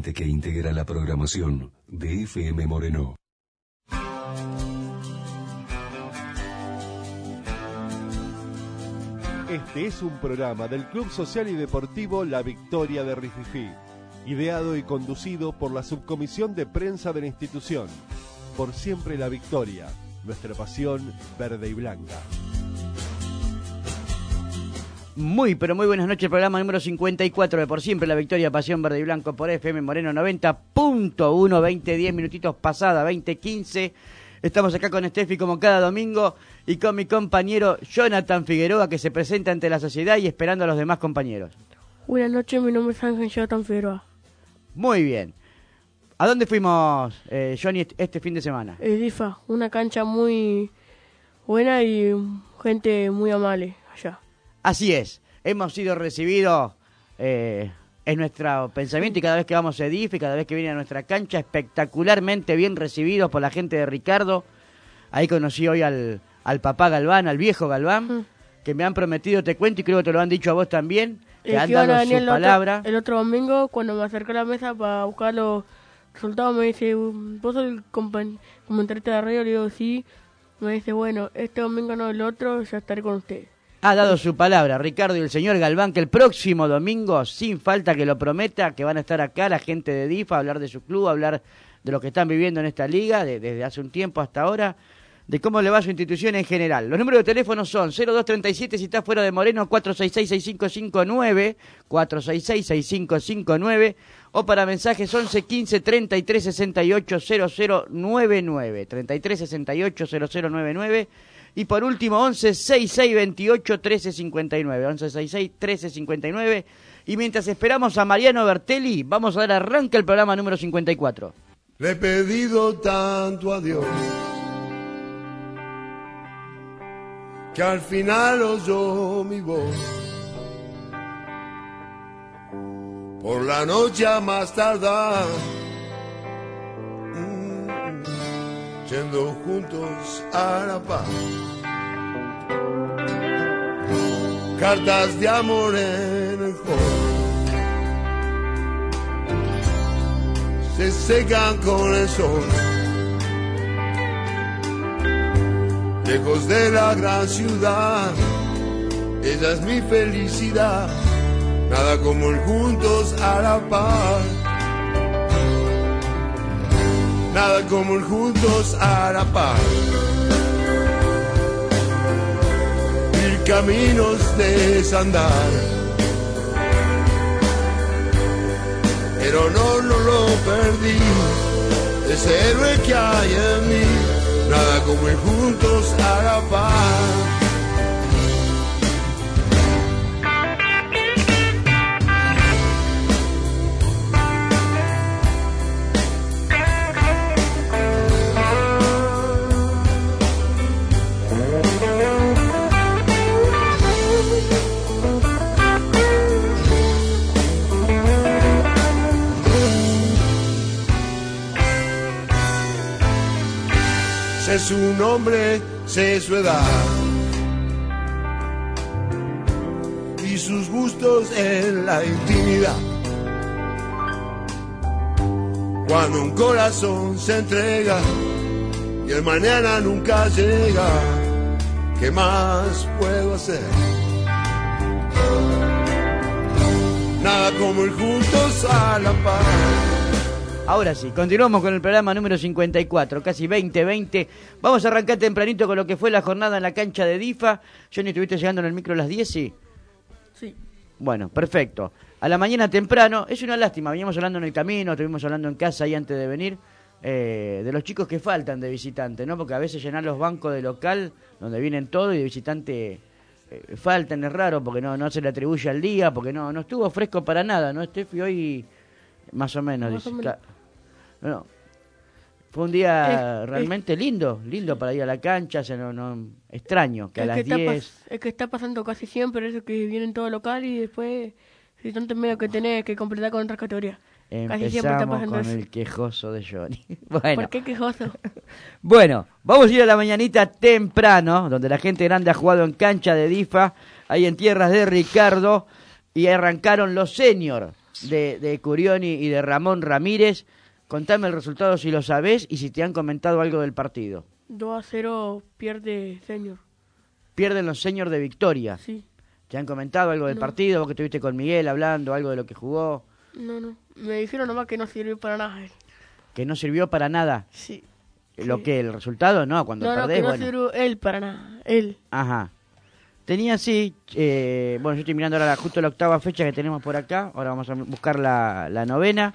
gente que integra la programación de FM Moreno. Este es un programa del Club Social y Deportivo La Victoria de Rififí, ideado y conducido por la Subcomisión de Prensa de la institución. Por siempre la victoria, nuestra pasión verde y blanca. Muy, pero muy buenas noches, programa número 54 de Por Siempre la Victoria, Pasión Verde y Blanco por FM Moreno 90.1, 20:10 minutitos pasada, 20:15. Estamos acá con Steffi como cada domingo y con mi compañero Jonathan Figueroa, que se presenta ante la sociedad y esperando a los demás compañeros. Buenas noches, mi nombre es Ángel Jonathan Figueroa. Muy bien. ¿A dónde fuimos, Johnny, este fin de semana? DIFA, una cancha muy buena y gente muy amable allá. Así es, hemos sido recibidos en nuestro pensamiento y cada vez que vamos a DIFA y cada vez que viene a nuestra cancha, espectacularmente bien recibidos por la gente de Ricardo. Ahí conocí hoy al papá Galván, al viejo Galván, que me han prometido, te cuento, y creo que te lo han dicho a vos también, que han dado su palabra. El otro domingo, cuando me acerqué a la mesa para buscar los resultados, me dice, ¿vos sos el comentarista de radio? Le digo, sí. Me dice, bueno, este domingo no, el otro, ya estaré con ustedes. Ha dado su palabra, Ricardo y el señor Galván, que el próximo domingo, sin falta que lo prometa, que van a estar acá la gente de DIFA, a hablar de su club, a hablar de lo que están viviendo en esta liga, desde hace un tiempo hasta ahora, de cómo le va a su institución en general. Los números de teléfono son 0237 si está fuera de Moreno, 466-6559, 466-6559, o para mensajes 1115 33 68 0099, 33 68 0099. Y por último, 1166281359, 11661359. Y mientras esperamos a Mariano Bertelli, vamos a dar arranque al programa número 54. Le he pedido tanto a Dios que al final oyó mi voz. Por la noche a más tardar, yendo juntos a la paz. Cartas de amor en el hall se secan con el sol. Lejos de la gran ciudad, ella es mi felicidad. Nada como el juntos a la paz. Nada como el juntos a la paz. Mil caminos de desandar, pero no lo perdí. Ese héroe que hay en mí. Nada como el juntos a la paz. Sé su nombre, sé su edad y sus gustos en la intimidad. Cuando un corazón se entrega y el mañana nunca llega, ¿qué más puedo hacer? Nada como ir juntos a la paz. Ahora sí, continuamos con el programa número 54, casi 20:20. Vamos a arrancar tempranito con lo que fue la jornada en la cancha de DIFA. Johnny, ¿estuviste llegando en el micro a las 10? Sí. Bueno, perfecto. A la mañana temprano, es una lástima, veníamos hablando en el camino, estuvimos hablando en casa ahí antes de venir, de los chicos que faltan de visitante, ¿no? Porque a veces llenar los bancos de local, donde vienen todos, y de visitante faltan, es raro, porque no se le atribuye al día, porque no estuvo fresco para nada, ¿no, Steffi? Hoy, más o menos, dice. No, fue un día realmente lindo para ir a la cancha, extraño, que a las 10... Es que está pasando casi siempre eso, que vienen todo local y después, si tanto medio que tenés que completar con otras categorías. Casi siempre está pasando con eso. El quejoso de Johnny. Bueno. ¿Por qué quejoso? Bueno, vamos a ir a la mañanita temprano, donde la gente grande ha jugado en cancha de DIFA, ahí en tierras de Ricardo, y arrancaron los seniors. de Curioni y de Ramón Ramírez. Contame el resultado si lo sabés y si te han comentado algo del partido. 2-0 pierde Senior. Pierden los señores de Victoria. Sí. ¿Te han comentado algo del partido? ¿Vos que estuviste con Miguel hablando, algo de lo que jugó? No. Me dijeron nomás que no sirvió para nada él. ¿Que no sirvió para nada? Sí. ¿Lo que? ¿El resultado? No, cuando perdés, que no bueno. sirvió él para nada. Él. Ajá. Tenía sí, bueno, yo estoy mirando ahora justo la 8ª fecha que tenemos por acá. Ahora vamos a buscar la 9ª.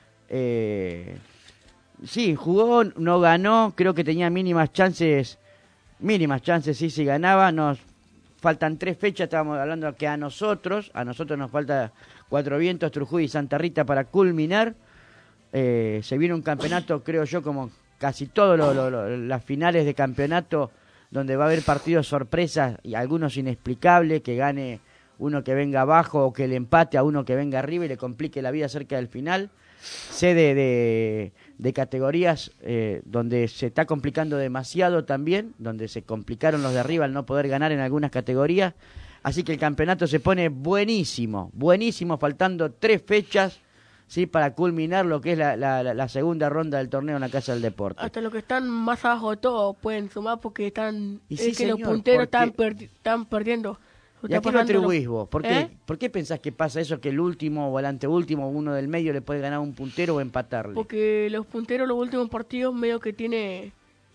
Sí, jugó, no ganó, creo que tenía mínimas chances, sí, ganaba. Nos faltan 3 fechas, estábamos hablando que a nosotros nos falta Cuatro Vientos, Trujuy y Santa Rita para culminar. Se viene un campeonato, creo yo, como casi todas las finales de campeonato, donde va a haber partidos sorpresas y algunos inexplicables, que gane uno que venga abajo o que le empate a uno que venga arriba y le complique la vida cerca del final. Sé de categorías donde se está complicando demasiado también, donde se complicaron los de arriba al no poder ganar en algunas categorías. Así que el campeonato se pone buenísimo, faltando 3 fechas, ¿sí? Para culminar lo que es la segunda ronda del torneo en la Casa del Deporte. Hasta los que están más abajo de todo pueden sumar porque están Y sí, que señor, los punteros porque... están perdiendo. ¿Y a qué lo atribuís vos? ¿Por qué pensás que pasa eso, que el último o el anteúltimo, uno del medio, le puede ganar un puntero o empatarle? Porque los punteros, los últimos partidos, medio que tiene...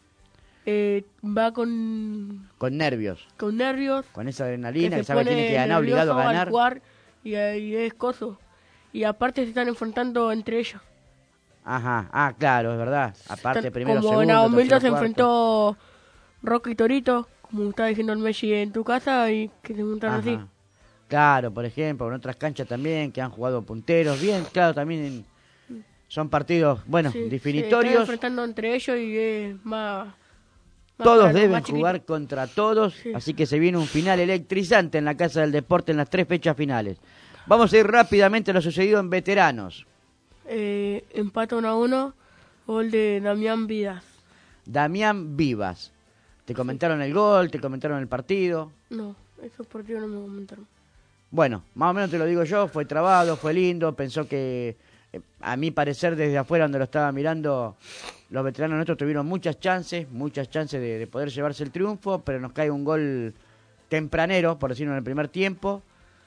va con nervios. Con nervios. Con esa adrenalina, que sabe que tiene que ganar, obligado a ganar. Jugar, y es coso. Y aparte se están enfrentando entre ellos. Ajá, claro, es verdad. Aparte, primero, como segundo, en Humilde se cuarto. enfrentó Roque y Torito, como estaba diciendo el Messi en tu casa, y que se juntaron así. Claro, por ejemplo, en otras canchas también, que han jugado punteros. Bien, claro, también son partidos, bueno, Sí, definitorios. Se están enfrentando entre ellos y es más todos claro, deben más chiquito. jugar contra todos, Sí. así que se viene un final electrizante en la Casa del Deporte en las 3 fechas finales. Vamos a ir rápidamente a lo sucedido en veteranos. Empate 1-1, gol de Damián Vidas. Damián Vivas. ¿Te comentaron el gol? ¿Te comentaron el partido? No, esos partidos no me comentaron. Bueno, más o menos te lo digo yo, fue trabado, fue lindo, pensó que, a mi parecer desde afuera donde lo estaba mirando, los veteranos nuestros tuvieron muchas chances de poder llevarse el triunfo, pero nos cae un gol tempranero, por decirlo, en el primer tiempo,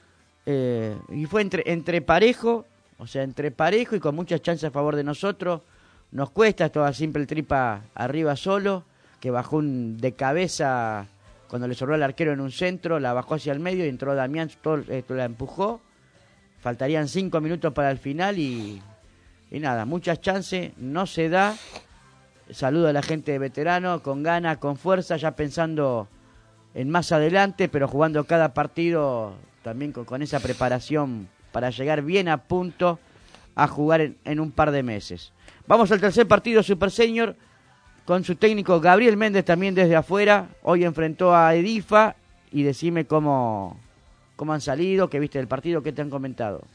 y fue entre parejo y con muchas chances a favor de nosotros. Nos cuesta, estaba siempre el Tripa arriba solo, que bajó de cabeza cuando le sobró al arquero en un centro, la bajó hacia el medio y entró Damián, la empujó. Faltarían 5 minutos para el final y nada, muchas chances, no se da. Saludo a la gente de veterano, con ganas, con fuerza, ya pensando en más adelante, pero jugando cada partido también con esa preparación para llegar bien a punto a jugar en un par de meses. Vamos al tercer partido Super Senior con su técnico Gabriel Méndez también desde afuera. Hoy enfrentó a Edifa y decime cómo han salido, qué viste del partido, qué te han comentado.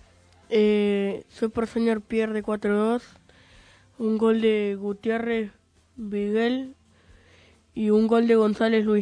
Super Senior pierde 4-2, un gol de Gutiérrez Miguel y un gol de González Luis.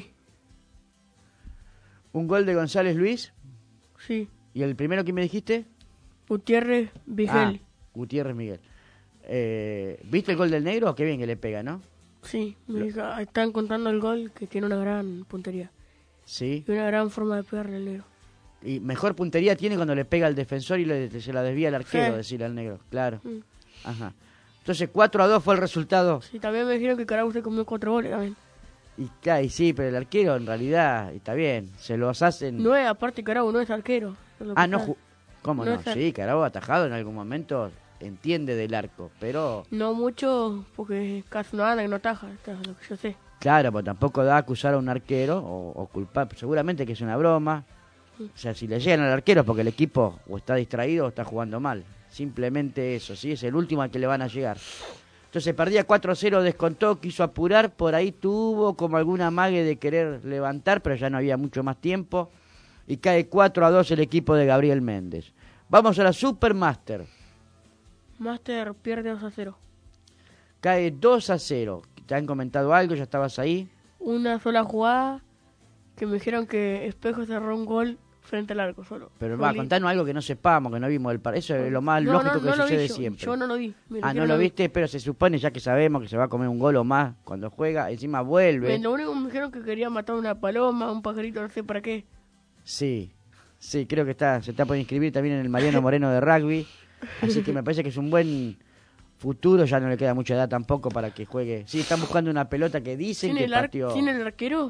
¿Un gol de González Luis? Sí. ¿Y el primero que me dijiste? Gutiérrez Miguel. Gutiérrez Miguel. ¿Viste el gol del negro? Qué bien que le pega, ¿no? Sí, están contando el gol, que tiene una gran puntería. Sí. Y una gran forma de pegarle al negro. Y mejor puntería tiene cuando le pega al defensor y se la desvía al arquero, Sí. decirle al negro. Claro. Mm. Ajá. Entonces 4-2 fue el resultado. Sí, también me dijeron que Carabu se comió 4 goles también. Y sí, pero el arquero en realidad está bien. Se los hacen... No es, aparte Carabu no es arquero. ¿Cómo no no? es Sí, Carabo atajado en algún momento entiende del arco, pero... No mucho, porque casi no anda, que no taja, esto es lo que yo sé. Claro, pues tampoco da a acusar a un arquero o culpar, seguramente que es una broma. O sea, si le llegan al arquero es porque el equipo o está distraído o está jugando mal. Simplemente eso, ¿sí? Es el último al que le van a llegar. Entonces perdía 4-0, descontó, quiso apurar, por ahí tuvo como alguna amague de querer levantar, pero ya no había mucho más tiempo. Y cae 4-2 el equipo de Gabriel Méndez. Vamos a la Supermaster. Master pierde 2-0. Cae 2-0. ¿Te han comentado algo? ¿Ya estabas ahí? Una sola jugada que me dijeron que Espejo cerró un gol frente al arco solo. Pero No vi. contanos algo que no sepamos, que no vimos el partido. Eso es lo más No, lógico no, que no lo sucede vi yo. siempre. Yo no lo vi. Mira, yo No lo viste, pero se supone ya que sabemos que se va a comer un gol o más cuando juega. Encima vuelve. Lo único que me dijeron que quería matar una paloma, un pajarito, no sé para qué. Sí, creo que se está por inscribir también en el Mariano Moreno de rugby. Así que me parece que es un buen futuro. Ya no le queda mucha edad tampoco para que juegue. Sí, están buscando una pelota que dicen que partió. ¿Tiene el arquero?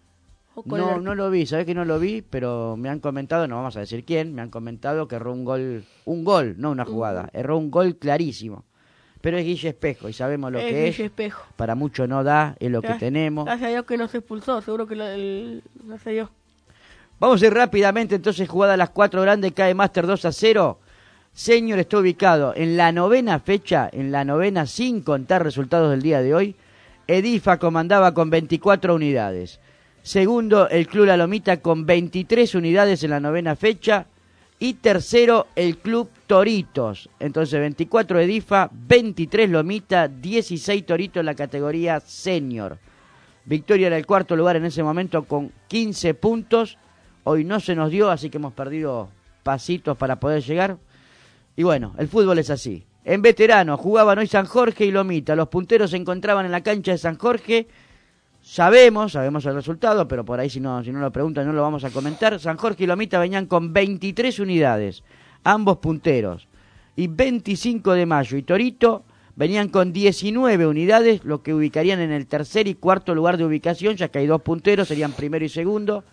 No lo vi, sabés que no lo vi, pero me han comentado, no vamos a decir quién, me han comentado que erró un gol, no una jugada, erró un gol clarísimo. Pero es Guille Espejo y sabemos lo que es. Guille Espejo. Para mucho no da, es lo que tenemos. Gracias a Dios que no se expulsó, seguro que gracias a Dios. Vamos a ir rápidamente, entonces, jugada a las 4 grandes, cae Master 2-0. Señor está ubicado en la 9ª fecha, en la 9ª sin contar resultados del día de hoy. Edifa comandaba con 24 unidades. Segundo, el Club La Lomita con 23 unidades en la 9ª fecha. Y tercero, el Club Toritos. Entonces, 24 Edifa, 23 Lomita, 16 Toritos en la categoría Senior. Victoria en el cuarto lugar en ese momento con 15 puntos. Hoy no se nos dio, así que hemos perdido pasitos para poder llegar. Y bueno, el fútbol es así. En veterano jugaban hoy San Jorge y Lomita. Los punteros se encontraban en la cancha de San Jorge. Sabemos el resultado, pero por ahí si no lo preguntan no lo vamos a comentar. San Jorge y Lomita venían con 23 unidades, ambos punteros. Y 25 de Mayo y Torito venían con 19 unidades, lo que ubicarían en el tercer y cuarto lugar de ubicación, ya que hay dos punteros, serían primero y segundo.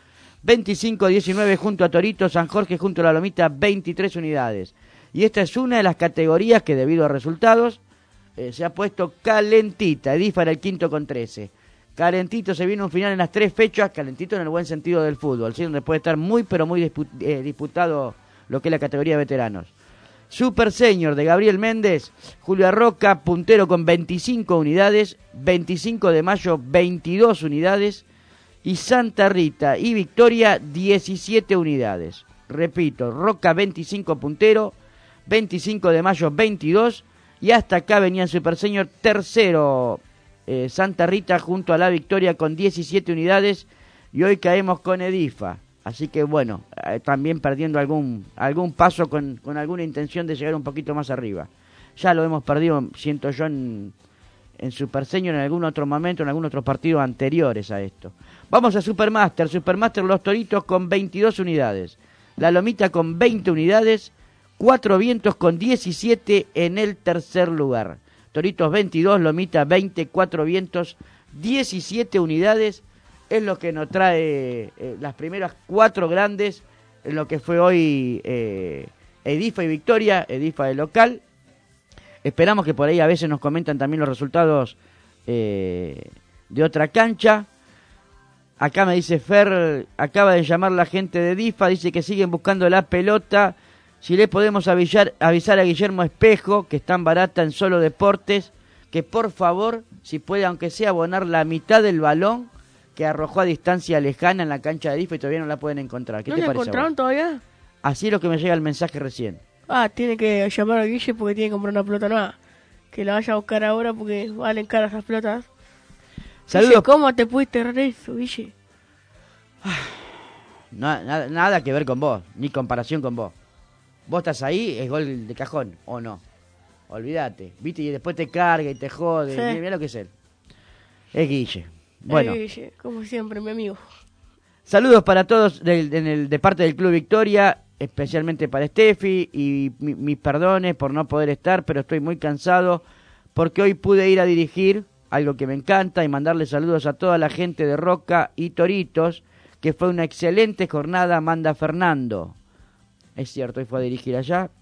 25-19 junto a Torito, San Jorge junto a La Lomita, 23 unidades. Y esta es una de las categorías que debido a resultados se ha puesto calentita. Edifa era el quinto con 13. Calentito, se viene un final en las 3 fechas, calentito en el buen sentido del fútbol, ¿sí? Donde puede estar muy pero muy disputado lo que es la categoría de veteranos. Super Senior de Gabriel Méndez, Julio Arroca, puntero con 25 unidades, 25 de Mayo, 22 unidades, y Santa Rita y Victoria, 17 unidades. Repito, Roca 25 puntero, 25 de Mayo 22, y hasta acá venía Super Senior tercero, Santa Rita junto a la Victoria con 17 unidades, y hoy caemos con Edifa. Así que bueno, también perdiendo algún paso con alguna intención de llegar un poquito más arriba. Ya lo hemos perdido, siento yo, en Super Senior en algún otro momento, en algunos otros partidos anteriores a esto. Vamos a Supermaster. Supermaster Los Toritos con 22 unidades. La Lomita con 20 unidades. Cuatro Vientos con 17 en el tercer lugar. Toritos 22, Lomita 20, Cuatro Vientos 17 unidades. Es lo que nos trae las primeras 4 grandes en lo que fue hoy Edifa y Victoria, Edifa de local. Esperamos que por ahí a veces nos comentan también los resultados de otra cancha. Acá me dice Fer, acaba de llamar la gente de Edifa, dice que siguen buscando la pelota. Si le podemos avisar a Guillermo Espejo, que es tan barata en Solo Deportes, que por favor, si puede, aunque sea abonar la mitad del balón que arrojó a distancia lejana en la cancha de Edifa y todavía no la pueden encontrar. ¿Qué te parece? ¿No la encontraron todavía? Así es lo que me llega el mensaje recién. Tiene que llamar a Guille porque tiene que comprar una pelota nueva. Que la vaya a buscar ahora porque valen caras esas pelotas. Saludos. Guille, ¿cómo te pudiste errar eso, Guille? Nada que ver con vos, ni comparación con vos. Vos estás ahí, es gol de cajón, ¿o no? Olvídate, ¿viste? Y después te carga y te jode. Sí. Mira lo que es él. Es Guille. Bueno. Guille, como siempre, mi amigo. Saludos para todos de parte del Club Victoria, especialmente para Steffi, y mis perdones por no poder estar, pero estoy muy cansado porque hoy pude ir a dirigir algo que me encanta y mandarle saludos a toda la gente de Roca y Toritos, que fue una excelente jornada, manda Fernando. Es cierto, hoy fue a dirigir allá.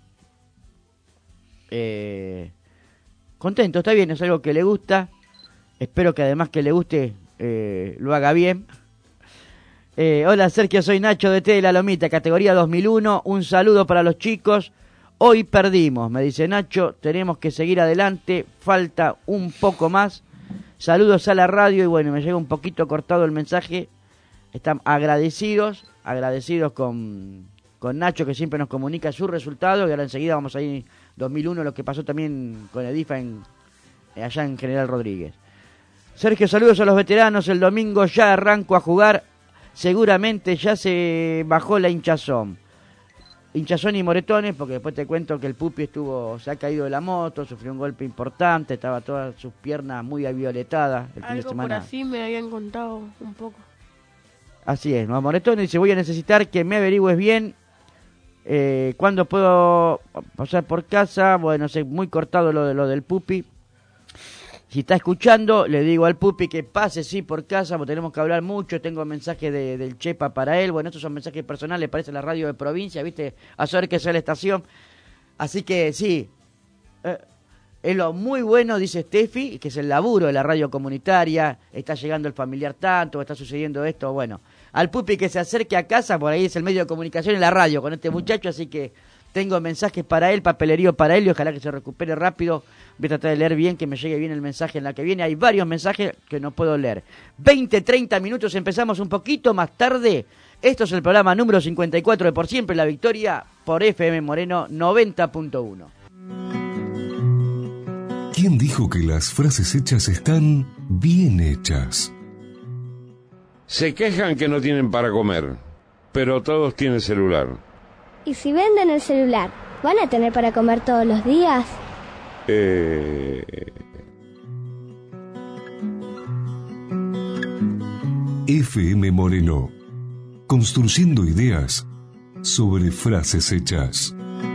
Contento, está bien, es algo que le gusta. Espero que además que le guste, lo haga bien. Hola Sergio, soy Nacho de T de La Lomita, categoría 2001. Un saludo para los chicos. Hoy perdimos, me dice Nacho, tenemos que seguir adelante, falta un poco más. Saludos a la radio y bueno, me llega un poquito cortado el mensaje. Están agradecidos con Nacho, que siempre nos comunica su resultado, y ahora enseguida vamos a ir 2001, lo que pasó también con Edifa allá en General Rodríguez. Sergio, saludos a los veteranos, el domingo ya arranco a jugar seguramente ya se bajó la hinchazón y moretones, porque después te cuento que el Pupi se ha caído de la moto, sufrió un golpe importante, estaba todas sus piernas muy avioletadas el fin de semana. Algo por así me habían contado un poco. Así es, ¿no? Moretones dice, voy a necesitar que me averigües bien cuándo puedo pasar por casa. Bueno, sé muy cortado lo del Pupi. Si está escuchando, le digo al Pupi que pase sí por casa, porque tenemos que hablar mucho. Tengo mensajes del Chepa para él. Bueno, estos son mensajes personales, parece la radio de provincia, ¿viste? A saber qué es la estación. Así que sí, es lo muy bueno, dice Steffi, que es el laburo de la radio comunitaria. Está llegando el familiar tanto, está sucediendo esto. Bueno, al Pupi que se acerque a casa, por ahí es el medio de comunicación en la radio con este muchacho, así que tengo mensajes para él, papelerío para él, y ojalá que se recupere rápido. Voy a tratar de leer bien, que me llegue bien el mensaje en la que viene. Hay varios mensajes que no puedo leer. 20, 30 minutos, empezamos un poquito más tarde. Esto es el programa número 54 de Por Siempre la Victoria, por FM Moreno 90.1. ¿Quién dijo que las frases hechas están bien hechas? Se quejan que no tienen para comer, pero todos tienen celular. ¿Y si venden el celular, van a tener para comer todos los días? FM Moreno, construyendo ideas sobre frases hechas.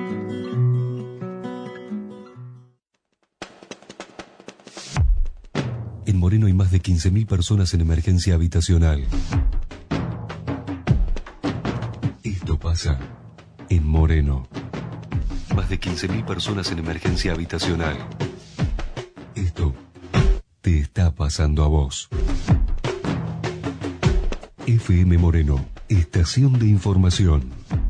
En Moreno hay más de 15.000 personas en emergencia habitacional. Esto pasa en Moreno. Más de 15.000 personas en emergencia habitacional. Esto te está pasando a vos. FM Moreno, estación de información.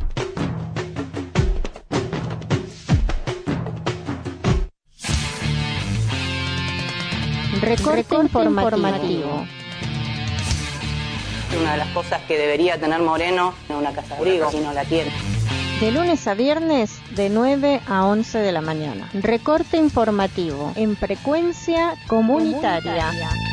Recorte informativo. Una de las cosas que debería tener Moreno en una casa de abrigo, si no la tiene. De lunes a viernes, de 9 a 11 de la mañana. Recorte informativo en frecuencia comunitaria.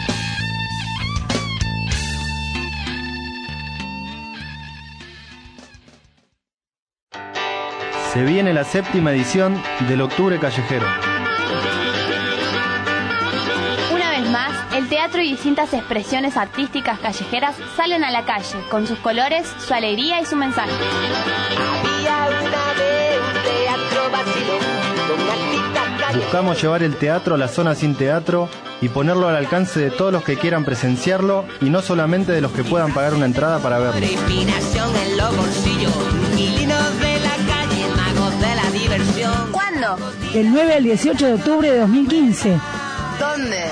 Se viene la 7ª edición del Octubre Callejero. Una vez más, el teatro y distintas expresiones artísticas callejeras salen a la calle, con sus colores, su alegría y su mensaje. Buscamos llevar el teatro a la zona sin teatro y ponerlo al alcance de todos los que quieran presenciarlo y no solamente de los que puedan pagar una entrada para verlo. ¿Cuándo? Del 9 al 18 de octubre de 2015. ¿Dónde?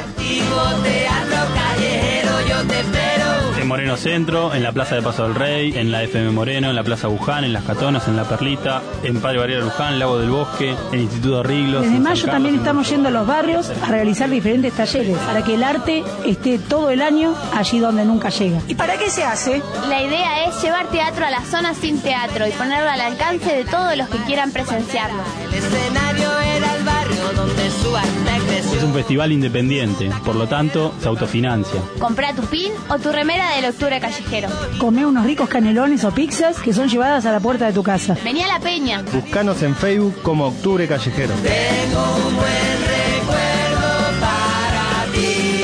En Moreno Centro, en la Plaza de Paso del Rey, en la FM Moreno, en la Plaza Buján, en Las Catonas, en La Perlita, en Padre Barriera Luján, Lago del Bosque, en Instituto Riglos. Desde mayo también estamos yendo a los barrios a realizar diferentes talleres para que el arte esté todo el año allí donde nunca llega. ¿Y para qué se hace? La idea es llevar teatro a la zona sin teatro y ponerlo al alcance de todos los que quieran presenciarlo. El escenario era el barrio donde su arte creció. Es un festival independiente, por lo tanto, se autofinancia. Comprá tu pin o tu remera del Octubre Callejero. Comé unos ricos canelones o pizzas que son llevadas a la puerta de tu casa. Vení a la peña. Buscanos en Facebook como Octubre Callejero. Tengo un buen recuerdo para ti.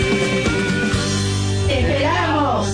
¡Te esperamos!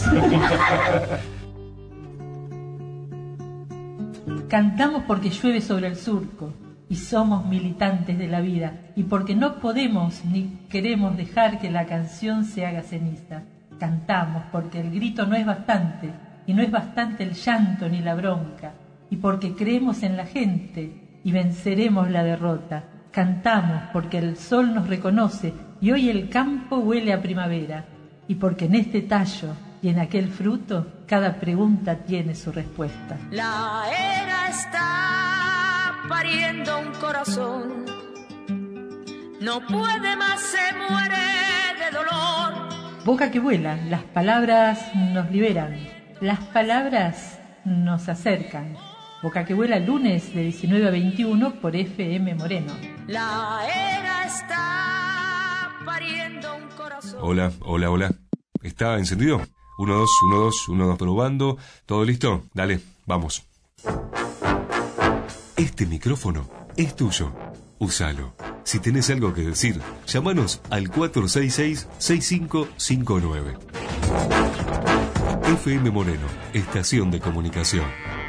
Cantamos porque llueve sobre el surco y somos militantes de la vida y porque no podemos ni queremos dejar que la canción se haga ceniza. Cantamos porque el grito no es bastante y no es bastante el llanto ni la bronca y porque creemos en la gente y venceremos la derrota. Cantamos porque el sol nos reconoce y hoy el campo huele a primavera y porque en este tallo y en aquel fruto cada pregunta tiene su respuesta. La era está pariendo un corazón, no puede más, se muere de dolor. Boca que vuela, las palabras nos liberan, las palabras nos acercan. Boca que vuela, lunes de 19 a 21 por FM Moreno. La era está pariendo un corazón. Hola. ¿Está encendido? 1, 2, 1, 2, 1, 2, probando. ¿Todo listo? Dale, vamos. Este micrófono es tuyo. Úsalo. Si tenés algo que decir, llámanos al 466-6559. FM Moreno, estación de comunicación.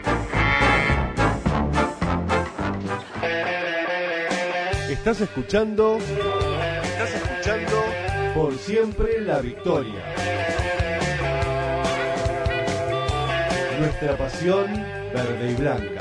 Estás escuchando Por Siempre la Victoria. Nuestra pasión verde y blanca.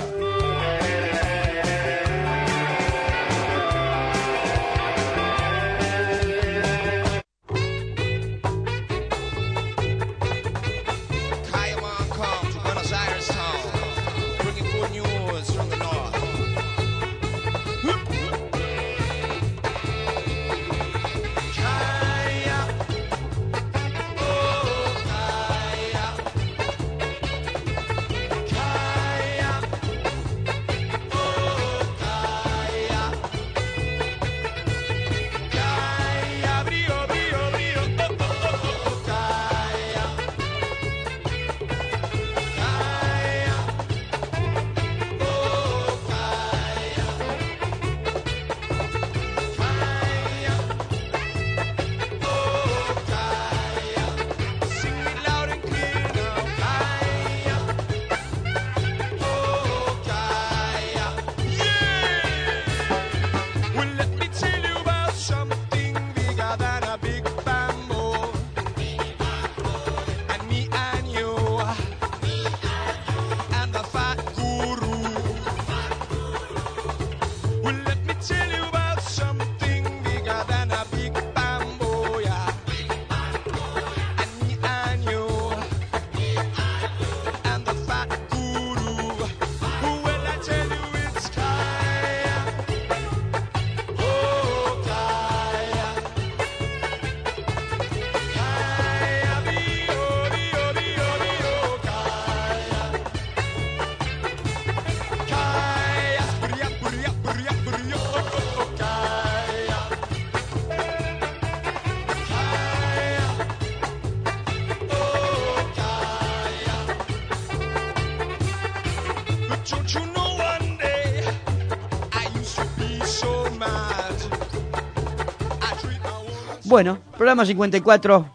Bueno, programa 54,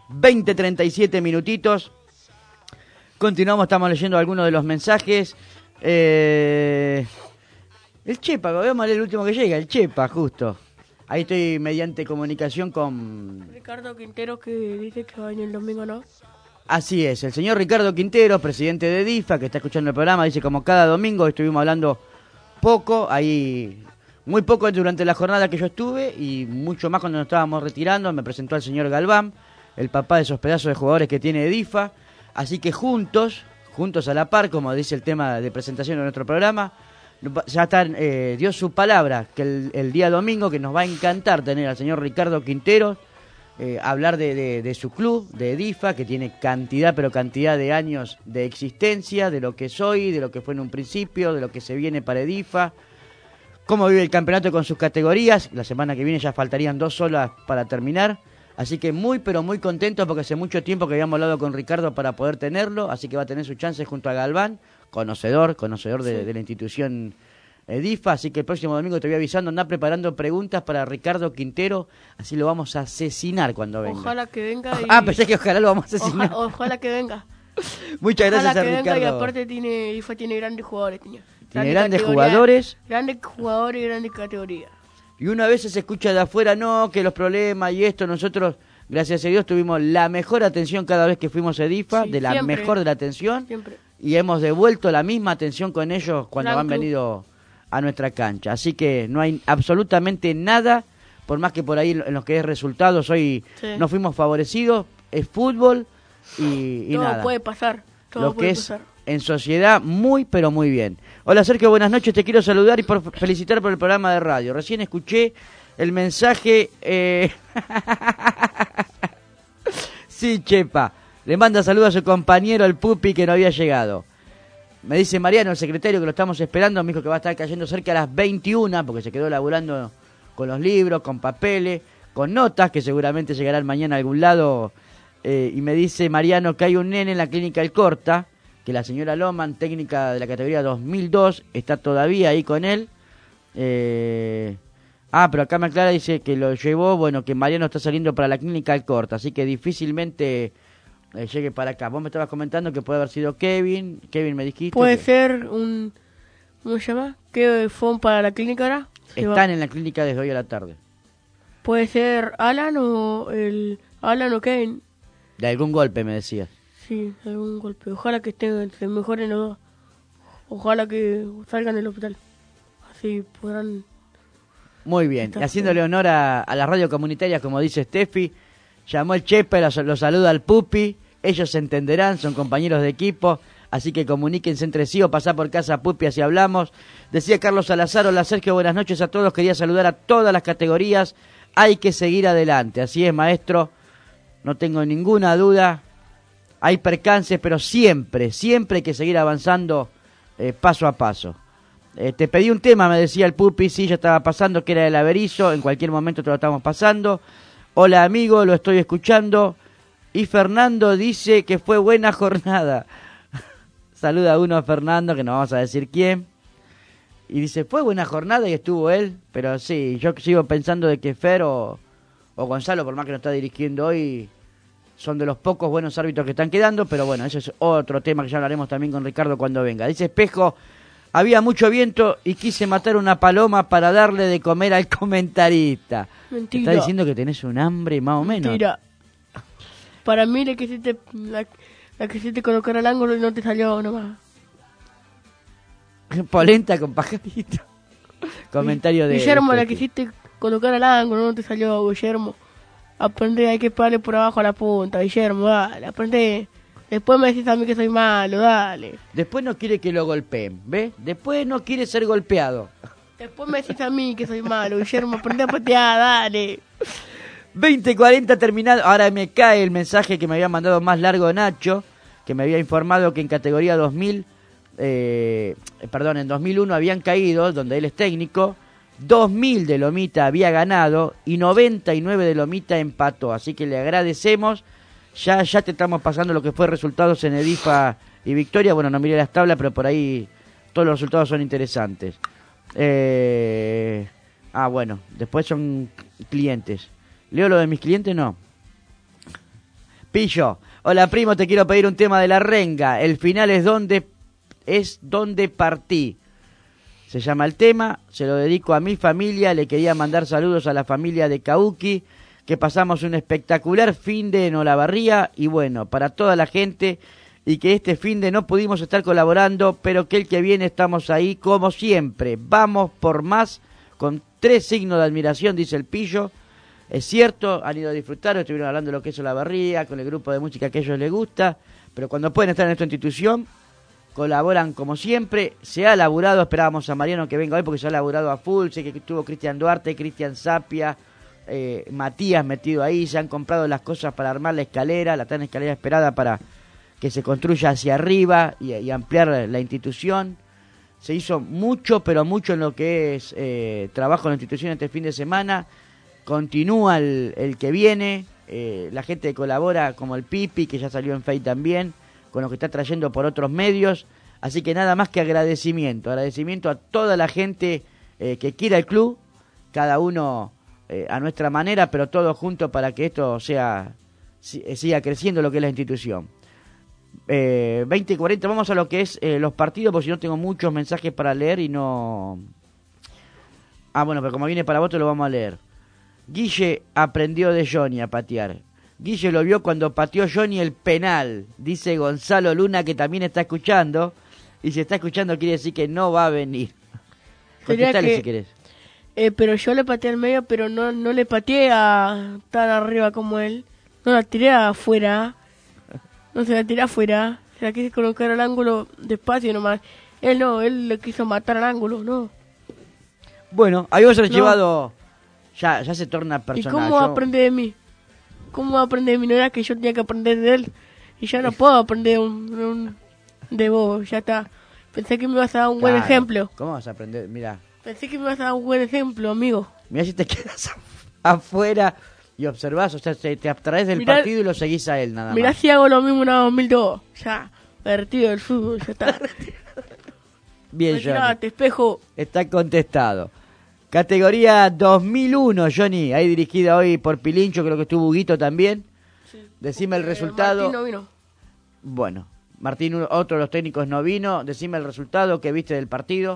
20:37 minutitos. Continuamos, estamos leyendo algunos de los mensajes. El Chepa, vamos a leer el último que llega, el Chepa, justo. Ahí estoy mediante comunicación con... Ricardo Quintero, que dice que va a venir el domingo, ¿no? Así es, el señor Ricardo Quintero, presidente de DIFA, que está escuchando el programa, dice como cada domingo estuvimos hablando poco, ahí muy poco durante la jornada que yo estuve y mucho más cuando nos estábamos retirando. Me presentó al señor Galván, el papá de esos pedazos de jugadores que tiene DIFA, así que juntos a la par, como dice el tema de presentación de nuestro programa, ya dio su palabra que el día domingo, que nos va a encantar tener al señor Ricardo Quintero, hablar de su club, de DIFA, que tiene cantidad de años de existencia, de lo que soy, de lo que fue en un principio, de lo que se viene para DIFA, cómo vive el campeonato con sus categorías. La semana que viene ya faltarían 2 solas para terminar, así que muy pero muy contento porque hace mucho tiempo que habíamos hablado con Ricardo para poder tenerlo, así que va a tener su chance junto a Galván, conocedor de la institución DIFA, así que el próximo domingo te voy avisando, anda preparando preguntas para Ricardo Quintero, así lo vamos a asesinar cuando venga. Ojalá que venga. Pensé que ojalá lo vamos a asesinar. Ojalá que venga. Muchas gracias a Ricardo. Y aparte DIFA tiene grandes jugadores. Tiene grandes jugadores. Grandes jugadores y grandes categorías. Y una vez se escucha de afuera, no, que los problemas y esto, nosotros, gracias a Dios, tuvimos la mejor atención cada vez que fuimos a DIFA, sí, mejor de la atención. Siempre. Y hemos devuelto la misma atención con ellos cuando han venido a nuestra cancha. Así que no hay absolutamente nada, por más que por ahí en lo que es resultados hoy no fuimos favorecidos, es fútbol y nada. Todo puede pasar. Lo que es en sociedad, muy pero muy bien. Hola Sergio, buenas noches, te quiero saludar y felicitar por el programa de radio. Recién escuché el mensaje... Sí, Chepa, le manda saludos a su compañero, el Pupi, que no había llegado. Me dice Mariano, el secretario, que lo estamos esperando, me dijo que va a estar cayendo cerca a las 21, porque se quedó laburando con los libros, con papeles, con notas, que seguramente llegarán mañana a algún lado Y me dice Mariano que hay un nene en la clínica El Corta, que la señora Loman, técnica de la categoría 2002, está todavía ahí con él. Pero acá me aclara, dice que lo llevó, bueno, que Mariano está saliendo para la clínica El Corta, así que difícilmente llegue para acá. Vos me estabas comentando que puede haber sido Kevin me dijiste. Puede ser un... ¿Cómo se llama? ¿Qué fue para la clínica ahora? Están en la clínica desde hoy a la tarde. Puede ser Alan o Kevin. De algún golpe, me decías. Sí, de algún golpe. Ojalá que se mejoren los dos. Ojalá que salgan del hospital. Así podrán... Muy bien, y haciéndole honor a la radio comunitaria, como dice Steffi, llamó el Chepe, lo saluda al Pupi, ellos se entenderán, son compañeros de equipo, así que comuníquense entre sí o pasá por casa Pupi, así hablamos. Decía Carlos Salazar, hola Sergio, buenas noches a todos, quería saludar a todas las categorías, hay que seguir adelante, así es maestro, no tengo ninguna duda, hay percances, pero siempre hay que seguir avanzando paso a paso. Te pedí un tema, me decía el Pupi, sí, ya estaba pasando, que era el Averizo, en cualquier momento te lo estamos pasando. Hola amigo, lo estoy escuchando. Y Fernando dice que fue buena jornada. Saluda a uno a Fernando, que no vamos a decir quién. Y dice, fue buena jornada y estuvo él. Pero sí, yo sigo pensando de que Fer o Gonzalo, por más que no está dirigiendo hoy, son de los pocos buenos árbitros que están quedando. Pero bueno, ese es otro tema que ya hablaremos también con Ricardo cuando venga. Dice Espejo, había mucho viento y quise matar una paloma para darle de comer al comentarista. Mentira. Está diciendo que tenés un hambre más o menos. Mentira. Para mí la quisiste colocar al ángulo y no te salió nomás. Polenta con pajarito. Comentario de... Guillermo, la quisiste colocar al ángulo, no te salió, Guillermo. Aprende, hay que pegarle por abajo a la punta, Guillermo, dale, aprende. Después me decís a mí que soy malo, dale. Después no quiere que lo golpeen, ¿ves? Después no quiere ser golpeado. Después me decís a mí que soy malo, Guillermo, aprende a patear, dale. 20:40 terminado. Ahora me cae el mensaje que me había mandado más largo Nacho, que me había informado que en categoría 2000, en 2001 habían caído, donde él es técnico, 2000 de Lomita había ganado y 99 de Lomita empató. Así que le agradecemos. Ya te estamos pasando lo que fue resultados en Edifa y Victoria. Bueno, no miré las tablas, pero por ahí todos los resultados son interesantes. Bueno, después son clientes. ¿Leo lo de mis clientes? No. Pillo, hola primo, te quiero pedir un tema de La Renga. El final es donde partí. Se llama el tema, se lo dedico a mi familia. Le quería mandar saludos a la familia de Cauqui, que pasamos un espectacular fin de en Olavarría, y bueno, para toda la gente, y que este fin de no pudimos estar colaborando, pero que el que viene estamos ahí como siempre. Vamos por más, con 3 signos de admiración, dice el Pillo. Es cierto, han ido a disfrutar, estuvieron hablando de lo que es Olavarría, con el grupo de música que a ellos les gusta, pero cuando pueden estar en esta institución, colaboran como siempre. Se ha laburado, esperábamos a Mariano que venga hoy porque se ha laburado a full, sé que estuvo Cristian Duarte, Cristian Zapia, Matías metido ahí, se han comprado las cosas para armar la escalera, la tan escalera esperada para que se construya hacia arriba y ampliar la institución. Se hizo mucho, pero mucho en lo que es trabajo en la institución este fin de semana. Continúa el que viene, la gente que colabora como el Pipi, que ya salió en Face también, con lo que está trayendo por otros medios. Así que nada más que agradecimiento a toda la gente que quiera el club, cada uno a nuestra manera, pero todos juntos para que esto siga creciendo lo que es la institución. 20:40, vamos a lo que es los partidos, porque si no tengo muchos mensajes para leer y no... bueno, pero como viene para vos te lo vamos a leer. Guille aprendió de Johnny a patear. Guille lo vio cuando pateó Johnny el penal, dice Gonzalo Luna, que también está escuchando, y si está escuchando quiere decir que no va a venir. Contestale si querés. Pero yo le pateé al medio, pero no le pateé tan arriba como él. No la tiré afuera. No se la tiré afuera. Se la quise colocar al ángulo despacio nomás. Él le quiso matar al ángulo, no. Bueno, ahí vos has llevado... Ya se torna personal. ¿Y cómo va a aprender de mí? ¿Cómo va a aprender de mí? No era que yo tenía que aprender de él. Y ya no puedo aprender de vos, ya está. Pensé que me ibas a dar un buen ejemplo. ¿Cómo vas a aprender? Mirá. Pensé que me ibas a dar un buen ejemplo, amigo. Mirá si te quedas afuera. Y observás, o sea, te abstraes del Mirá- partido y lo seguís a él nada Mirá más. si hago lo mismo en la 2002. Ya, partido del fútbol, ya está. Bien, Johnny. Retirate, espejo. Está contestado. Categoría 2001, Johnny. Ahí dirigida hoy por Pilincho, creo que estuvo Huguito también. Decime el resultado. Martín no vino. Bueno, Martín, otro de los técnicos no vino. Decime el resultado que viste del partido.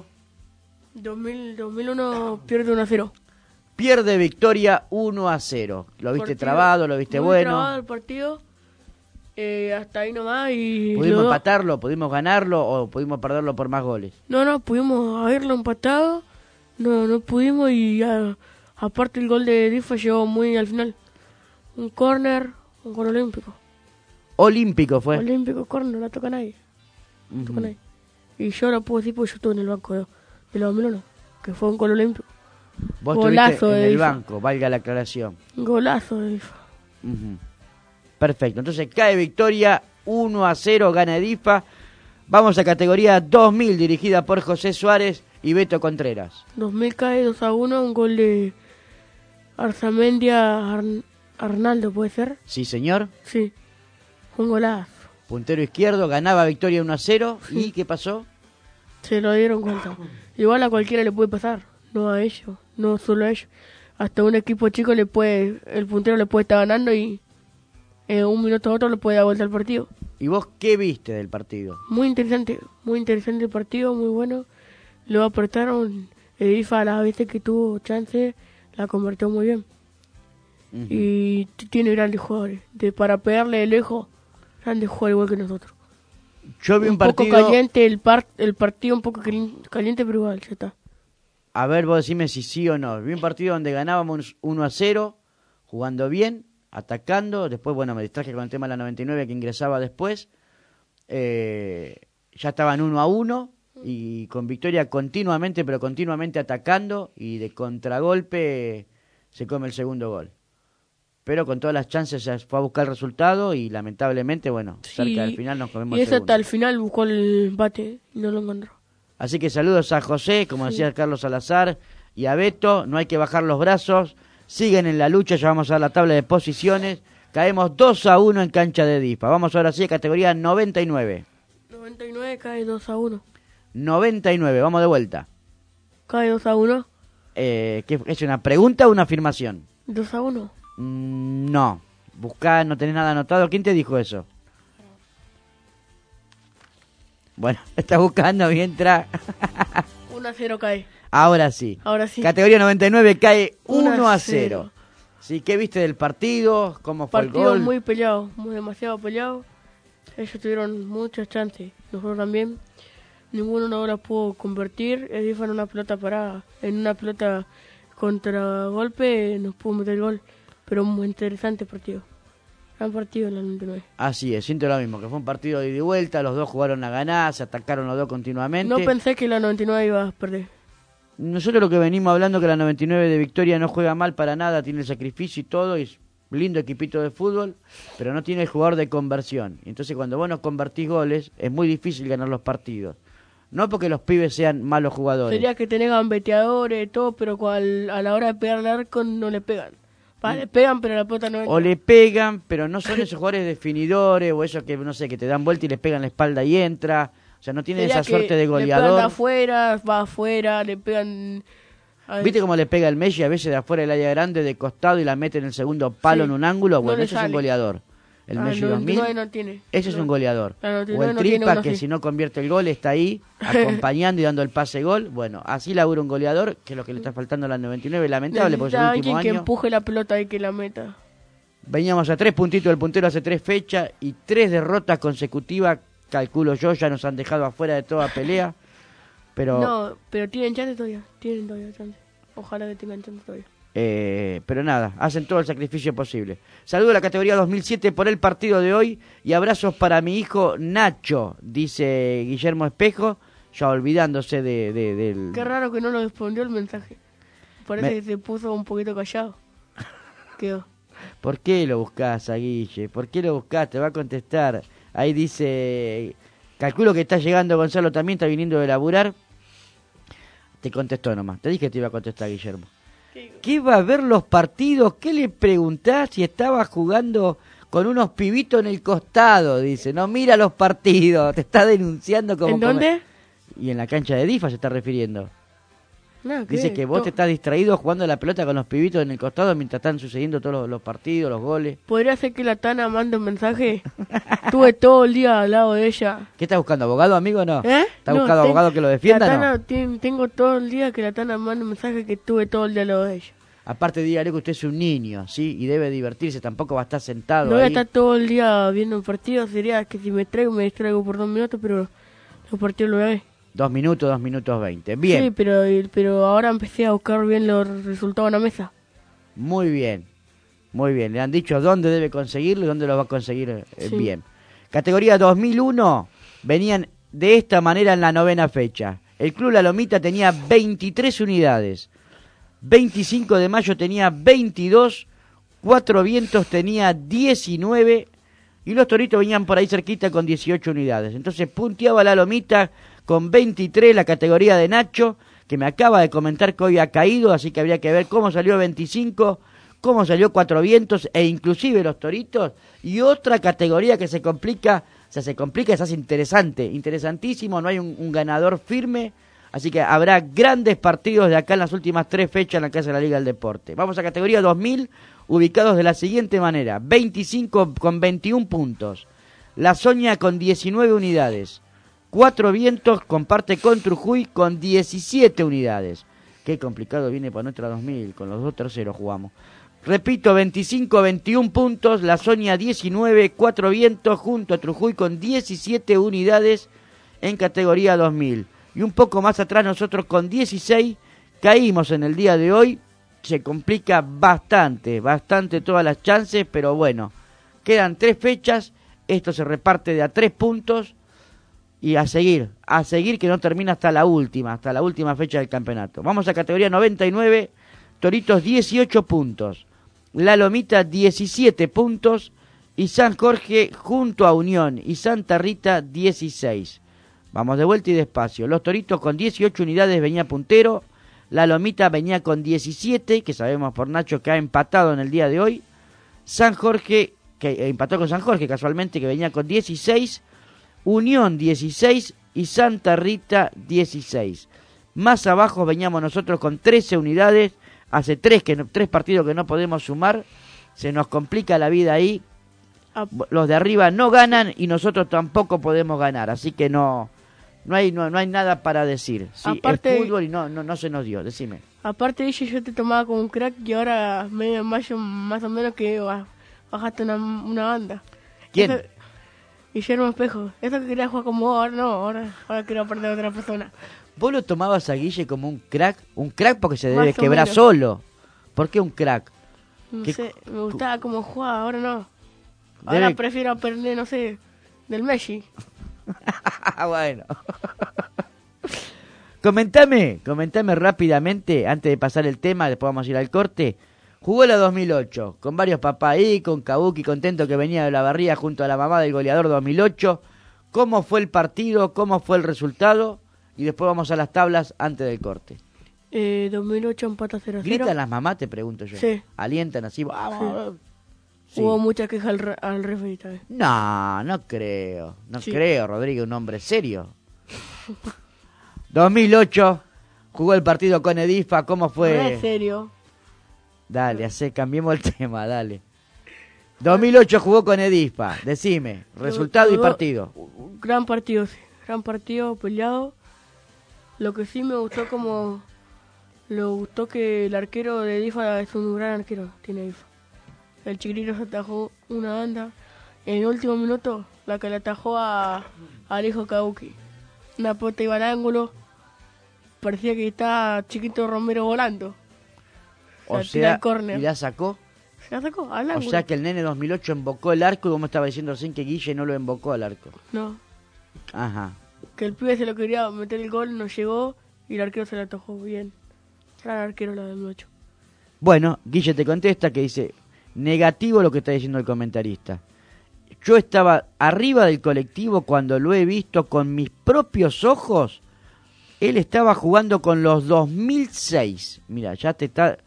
2001 pierde 1-0. Pierde Victoria 1-0. ¿Lo viste Partido trabado? ¿Lo viste muy bueno? trabado el partido. Hasta ahí nomás y... ¿Pudimos luego- empatarlo? ¿Pudimos ganarlo? ¿O pudimos perderlo por más goles? No, pudimos haberlo empatado. No pudimos y aparte el gol de Difa llegó muy al final. Un córner, un gol olímpico. Olímpico fue. Olímpico, córner, no la toca nadie. No toca nadie. Y yo lo puedo decir porque yo estuve en el banco de los 2001, que fue un gol olímpico. Vos Golazo estuviste en de el Difa. banco, valga la aclaración. Golazo de Difa. Ujú. Perfecto, entonces cae Victoria 1-0, gana Difa. Vamos a categoría 2000, dirigida por José Suárez y Beto Contreras. 2000 cae 2-1, un gol de Arzamendia Arnaldo, ¿puede ser? Sí, señor. Sí, un golazo. Puntero izquierdo, ganaba Victoria 1-0. ¿Y qué pasó? Se lo dieron cuenta. Igual a cualquiera le puede pasar, no a ellos, no solo a ellos. Hasta un equipo chico el puntero le puede estar ganando y en un minuto a otro le puede dar vuelta al partido. ¿Y vos qué viste del partido? Muy interesante el partido, muy bueno. Lo apretaron, Difa a las veces que tuvo chance, la convirtió muy bien. Y tiene grandes jugadores. Para pegarle de lejos, grandes jugadores igual que nosotros. Yo vi un poco partido... caliente, el partido un poco caliente, pero igual, ya está. A ver, vos decime si sí o no. Vi un partido donde ganábamos 1-0, jugando bien, atacando. Después, bueno, me distraje con el tema de la 99 que ingresaba después. Ya estaban 1-1 y con Victoria continuamente, pero continuamente atacando. Y de contragolpe se come el segundo gol. Pero con todas las chances se fue a buscar el resultado y lamentablemente, bueno, cerca del final nos comemos Y el ese segundo. hasta el final buscó el empate y no lo encontró. Así que saludos a José, como decía Carlos Salazar, y a Beto. No hay que bajar los brazos. Siguen en la lucha, ya vamos a la tabla de posiciones. Caemos 2-1 en cancha de Difa. Vamos ahora sí a categoría 99. 99 cae 2-1. 99, vamos de vuelta. Cae 2-1. ¿Qué, ¿Es una pregunta o una afirmación? 2-1. No. Buscá, no tenés nada anotado. ¿Quién te dijo eso? Bueno, estás buscando mientras... 1-0 cae. Ahora sí. Ahora sí. Categoría 99 cae 1-0. 1-0. Sí, ¿qué viste del partido? ¿Cómo fue Partido el gol? muy peleado, demasiado peleado. Ellos tuvieron muchas chances, nosotros también. Ninguno no la pudo convertir. El Difa en una pelota parada, en una pelota contragolpe nos pudo meter el gol. Pero muy interesante partido. Gran partido en la 99. Así es, siento lo mismo, que fue un partido de ida y vuelta, los dos jugaron a ganar, se atacaron los dos continuamente. No pensé que la 99 iba a perder. Nosotros lo que venimos hablando que la 99 de Victoria no juega mal para nada, tiene el sacrificio y todo, y es lindo equipito de fútbol, pero no tiene el jugador de conversión. Entonces cuando vos no convertís goles, es muy difícil ganar los partidos. No porque los pibes sean malos jugadores. Sería que tengan gambeteadores, todo, pero a la hora de pegar al arco no le pegan. Le pegan, pero la pelota no entra. O le pegan, pero no son esos jugadores definidores, o esos que, no sé, que te dan vuelta y les pegan la espalda y entra. O sea, no tienen Sería esa suerte de Le pegan goleador. de afuera, va afuera, le pegan... ¿Viste cómo le pega el Messi a veces de afuera del área grande, de costado, y la mete en el segundo palo en un ángulo? Bueno, le ese es un sale. goleador. El Messi 2000, no tiene. ese es un goleador. La O 99 el no tiene Tripa, uno que así. si no convierte el gol está ahí, acompañando y dando el pase gol. Bueno, así labura un goleador, que es lo que le está faltando a la 99. Lamentable, porque es el Necesita último alguien que año. empuje la pelota y que la meta. Veníamos a 3 puntitos del puntero hace 3 fechas y 3 derrotas consecutivas, calculo yo, ya nos han dejado afuera de toda pelea. Pero No, pero tienen chance todavía. Tienen todavía chance. Ojalá que tengan chance todavía. pero nada, hacen todo el sacrificio posible. Saludo a la categoría 2007 por el partido de hoy y abrazos para mi hijo Nacho, dice Guillermo Espejo, ya olvidándose del... Qué raro que no lo respondió el mensaje. Parece Me- que se puso un poquito callado. Quedó. ¿Por qué lo buscás a Guille? ¿Por qué lo buscás? Te va a contestar. Ahí dice, calculo que está llegando Gonzalo también, está viniendo de laburar. Te contestó nomás, te dije que te iba a contestar Guillermo. que iba a ver los partidos. ¿Qué le preguntás si estaba jugando con unos pibitos en el costado? Dice, no mira los partidos, te está denunciando como... ¿En dónde? Y en la cancha de Difa se está refiriendo. No, Dice que vos te estás distraído jugando a la pelota con los pibitos en el costado mientras están sucediendo todos los partidos, los goles. ¿Podría ser que la Tana mande un mensaje? Estuve todo el día al lado de ella. ¿Qué está buscando, abogado, amigo, o no? ¿Está No, buscando abogado que lo defienda, la Tana, no? Tengo todo el día que la Tana mande un mensaje que estuve todo el día al lado de ella. Aparte, dígale que usted es un niño, ¿sí? Y debe divertirse, tampoco va a estar sentado No voy a ahí. estar todo el día viendo un partido, sería que si me distraigo por 2 minutos, pero los partidos lo voy a ver. 2 minutos 20. Bien. Sí, pero ahora empecé a buscar bien los resultados en la mesa. Muy bien. Le han dicho dónde debe conseguirlo y dónde lo va a conseguir Sí. bien. Categoría 2001, venían de esta manera en la 9ª fecha. El Club La Lomita tenía 23 unidades. 25 de Mayo tenía 22. 4 Vientos tenía 19. Y los Toritos venían por ahí cerquita con 18 unidades. Entonces punteaba La Lomita con 23, la categoría de Nacho, que me acaba de comentar que hoy ha caído, así que habría que ver cómo salió 25, cómo salió 4 Vientos, e inclusive los Toritos, y otra categoría que se complica, se hace interesante, interesantísimo, no hay un ganador firme, así que habrá grandes partidos de acá en las últimas 3 fechas en la Casa de la Liga del Deporte. Vamos a categoría 2000, ubicados de la siguiente manera: 25 con 21 puntos, La Soña con 19 unidades, 4 Vientos comparte con Trujuy con 17 unidades. Qué complicado viene para nuestra 2000, con los 2 terceros jugamos. Repito, 25-21 puntos, La Soña 19, 4 Vientos junto a Trujuy con 17 unidades en categoría 2000. Y un poco más atrás nosotros con 16 caímos en el día de hoy. Se complica bastante todas las chances, pero bueno, quedan 3 fechas, esto se reparte de a 3 puntos. Y a seguir que no termina hasta la última fecha del campeonato. Vamos a categoría 99, Toritos 18 puntos, La Lomita 17 puntos y San Jorge junto a Unión y Santa Rita 16. Vamos de vuelta y despacio. Los Toritos con 18 unidades venía puntero, La Lomita venía con 17, que sabemos por Nacho que ha empatado en el día de hoy. San Jorge, que empató con San Jorge casualmente, que venía con 16. Unión 16 y Santa Rita 16. Más abajo veníamos nosotros con 13 unidades. Hace 3 partidos que no podemos sumar. Se nos complica la vida ahí. Los de arriba no ganan y nosotros tampoco podemos ganar. Así que no hay nada para decir. Sí, Aparte, es fútbol y no se nos dio. Decime. Aparte de ello, yo te tomaba como un crack y ahora medio en mayo más o menos que bajaste una banda. ¿Quién? Guillermo Espejo. Eso que quería jugar como vos, ahora no, ahora quiero perder a otra persona. ¿Vos lo tomabas a Guille como un crack? Un crack porque se Más debe o quebrar menos. solo. ¿Por qué un crack? No ¿Qué- sé, me gustaba como jugaba, ahora no. Ahora prefiero aprender, no sé, del Messi. Bueno. Comentame rápidamente, antes de pasar el tema, después vamos a ir al corte. Jugó la 2008, con varios papás ahí, con Kabuki contento que venía de la barría junto a la mamá del goleador 2008. ¿Cómo fue el partido? ¿Cómo fue el resultado? Y después vamos a las tablas antes del corte. 2008 empata 0-0. ¿Gritan las mamás, te pregunto yo? Sí. ¿Alientan así? ¡Vamos! Sí. Hubo mucha queja al referee también. No creo. No Sí. creo, Rodrigo, un hombre serio. 2008, jugó el partido con Edifa, ¿cómo fue? No es serio. Dale, cambiemos el tema, dale. 2008 jugó con Edifa, decime, resultado y partido. Gran partido, sí. Gran partido, peleado. Lo que sí me gustó que el arquero de Edifa es un gran arquero, tiene Edifa. El chiquilino se atajó una banda. En el último minuto, la que le atajó al hijo Kabuki. Una pelota iba al ángulo. Parecía que estaba Chiquito Romero volando. O tira sea, el córner. ¿y la sacó? Se la sacó al O ángulo. sea que el nene 2008 embocó el arco y como estaba diciendo recién que Guille no lo embocó al arco. No, Ajá. que el pibe se lo quería meter el gol, no llegó y el arquero se la atajó bien. Gran arquero la del 8. Bueno, Guille te contesta que dice, negativo lo que está diciendo el comentarista. Yo estaba arriba del colectivo cuando lo he visto con mis propios ojos. Él estaba jugando con los 2006. Mira, ya te está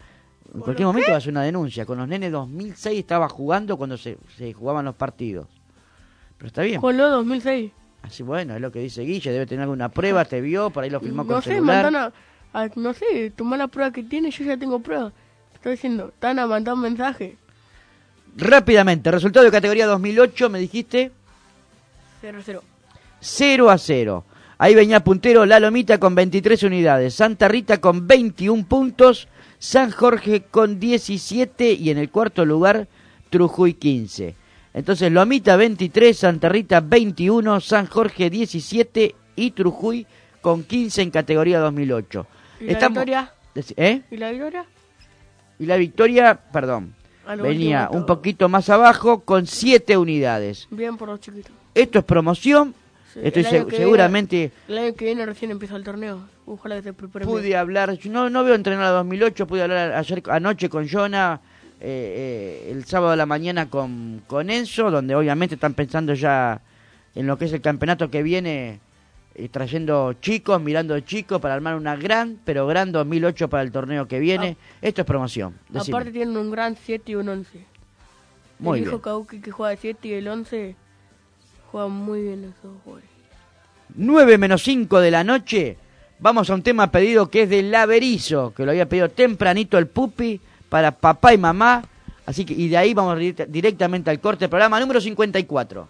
En cualquier momento va a hacer una denuncia. Con los nenes 2006 estaba jugando cuando se jugaban los partidos. Pero está bien. Con los 2006. Así bueno, es lo que dice Guille, debe tener alguna prueba, te vio, por ahí lo filmó con No sé, celular. no sé, tomar la prueba que tiene, yo ya tengo prueba. Estoy diciendo, Tana mandó un mensaje. Rápidamente, resultado de categoría 2008, me dijiste 0-0. 0-0. Ahí venía puntero La Lomita con 23 unidades, Santa Rita con 21 puntos, San Jorge con 17 y en el cuarto lugar Trujuy 15. Entonces Lomita 23, Santa Rita 21, San Jorge 17 y Trujuy con 15 en categoría 2008. ¿Y la victoria? ¿Y la victoria? Y la victoria, perdón, venía un poquito más abajo con 7 unidades. Bien por los chiquitos. Esto es promoción. Sí, Estoy seguramente... El año que viene recién empieza el torneo. Ojalá que se prepare. Pude hablar, no veo entrenar a 2008, pude hablar anoche con Jonah, el sábado a la mañana con Enzo, donde obviamente están pensando ya en lo que es el campeonato que viene, trayendo chicos, mirando chicos para armar una gran 2008 para el torneo que viene. Esto es promoción. Decime. Aparte tienen un gran 7 y un 11. Muy el bien. hijo Kauki que juega 7 y el 11 juega muy bien esos jugadores. 9:05 de la noche. Vamos a un tema pedido que es de Laberizo, que lo había pedido tempranito el Pupi para papá y mamá. Así que, y de ahí vamos directamente al corte, programa número 54.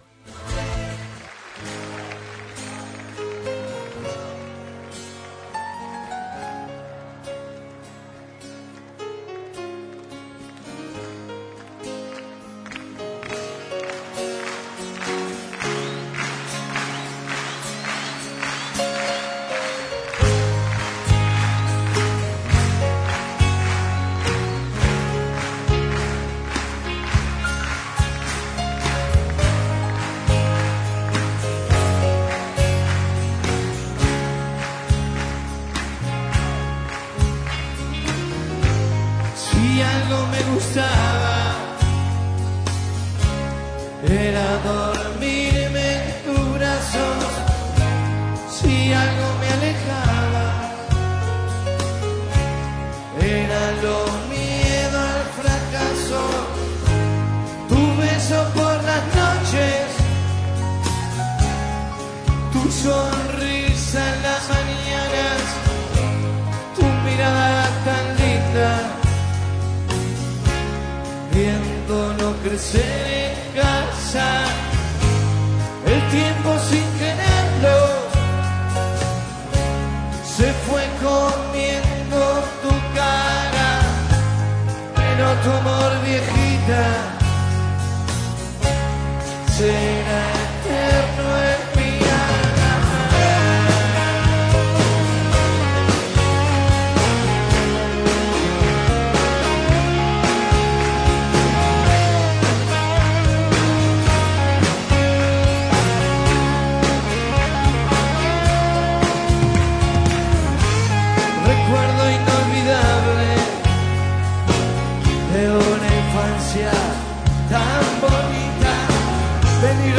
Si algo me gustaba era dormirme en tus brazos. Si algo me alejaba era los miedos al fracaso. Tu beso por las noches, tu sonrisa en las mañanas, tu mirada tan linda, viéndolo crecer en casa, el tiempo sin quererlo se fue comiendo tu cara, pero tu amor viejita será eterno en mi recuerdo inolvidable de una infancia tan bonita. Venía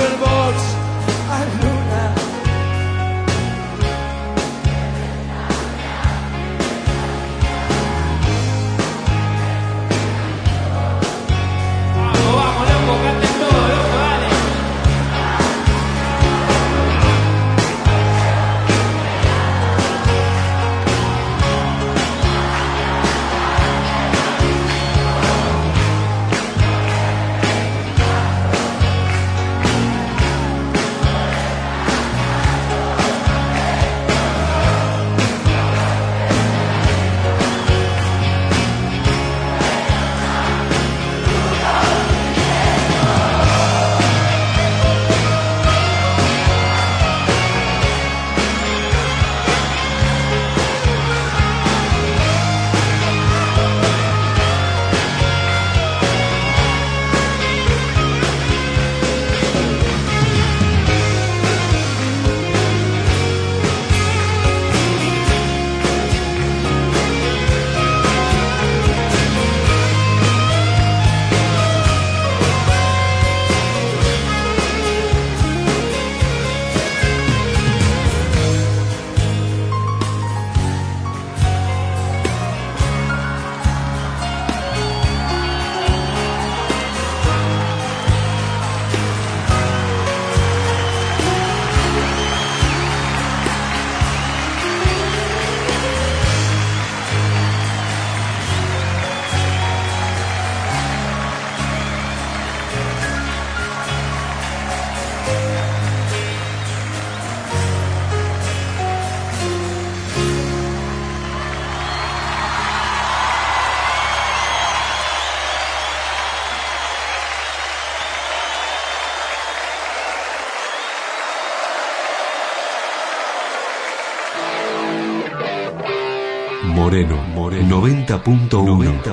Moreno 90.1.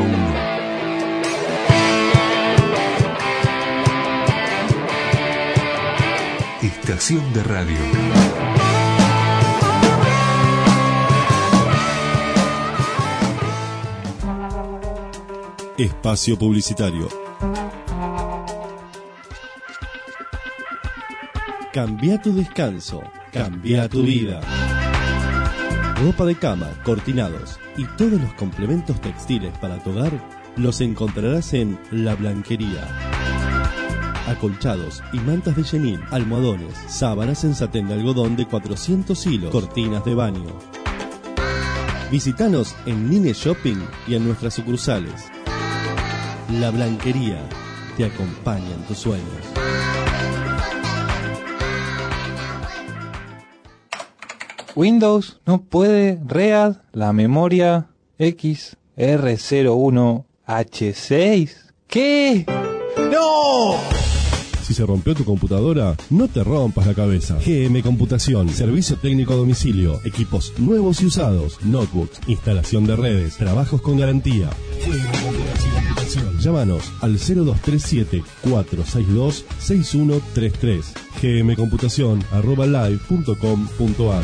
Estación de radio. Espacio publicitario. Cambia tu descanso, cambia tu vida. Ropa de cama, cortinados y todos los complementos textiles para tu hogar los encontrarás en La Blanquería. Acolchados y mantas de chenil, almohadones, sábanas en satén de algodón de 400 hilos, cortinas de baño. Visítanos en Nine Shopping y en nuestras sucursales. La Blanquería te acompaña en tus sueños. Windows no puede read la memoria XR01H6. ¿Qué? ¡No! Si se rompió tu computadora, no te rompas la cabeza. GM Computación, servicio técnico a domicilio, equipos nuevos y usados, notebooks, instalación de redes, trabajos con garantía. GM Computación. Llámanos al 0237-462-6133. gmcomputacion@live.com.ar.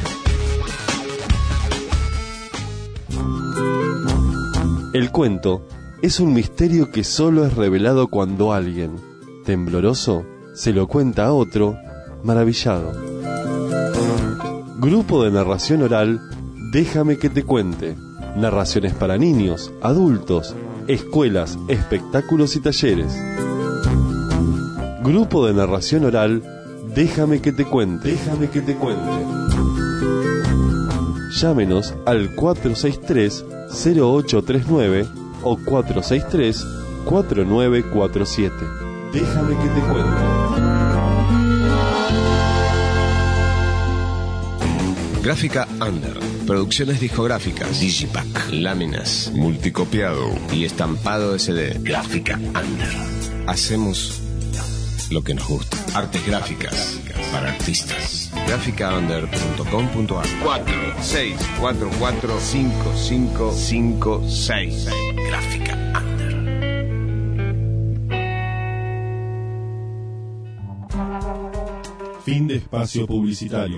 El cuento es un misterio que solo es revelado cuando alguien, tembloroso, se lo cuenta a otro, maravillado. Grupo de narración oral, Déjame que te cuente. Narraciones para niños, adultos, escuelas, espectáculos y talleres. Grupo de narración oral, Déjame que te cuente. Déjame que te cuente. Llámenos al 463-0839 o 463-4947. Déjame que te cuente. Gráfica Under. Producciones discográficas, Digipack, láminas, multicopiado y estampado SD. Gráfica Under. Hacemos lo que nos gusta. Artes gráficas para artistas. Graficaunder.com.ar 46445556. Gráfica Under. Fin de espacio publicitario.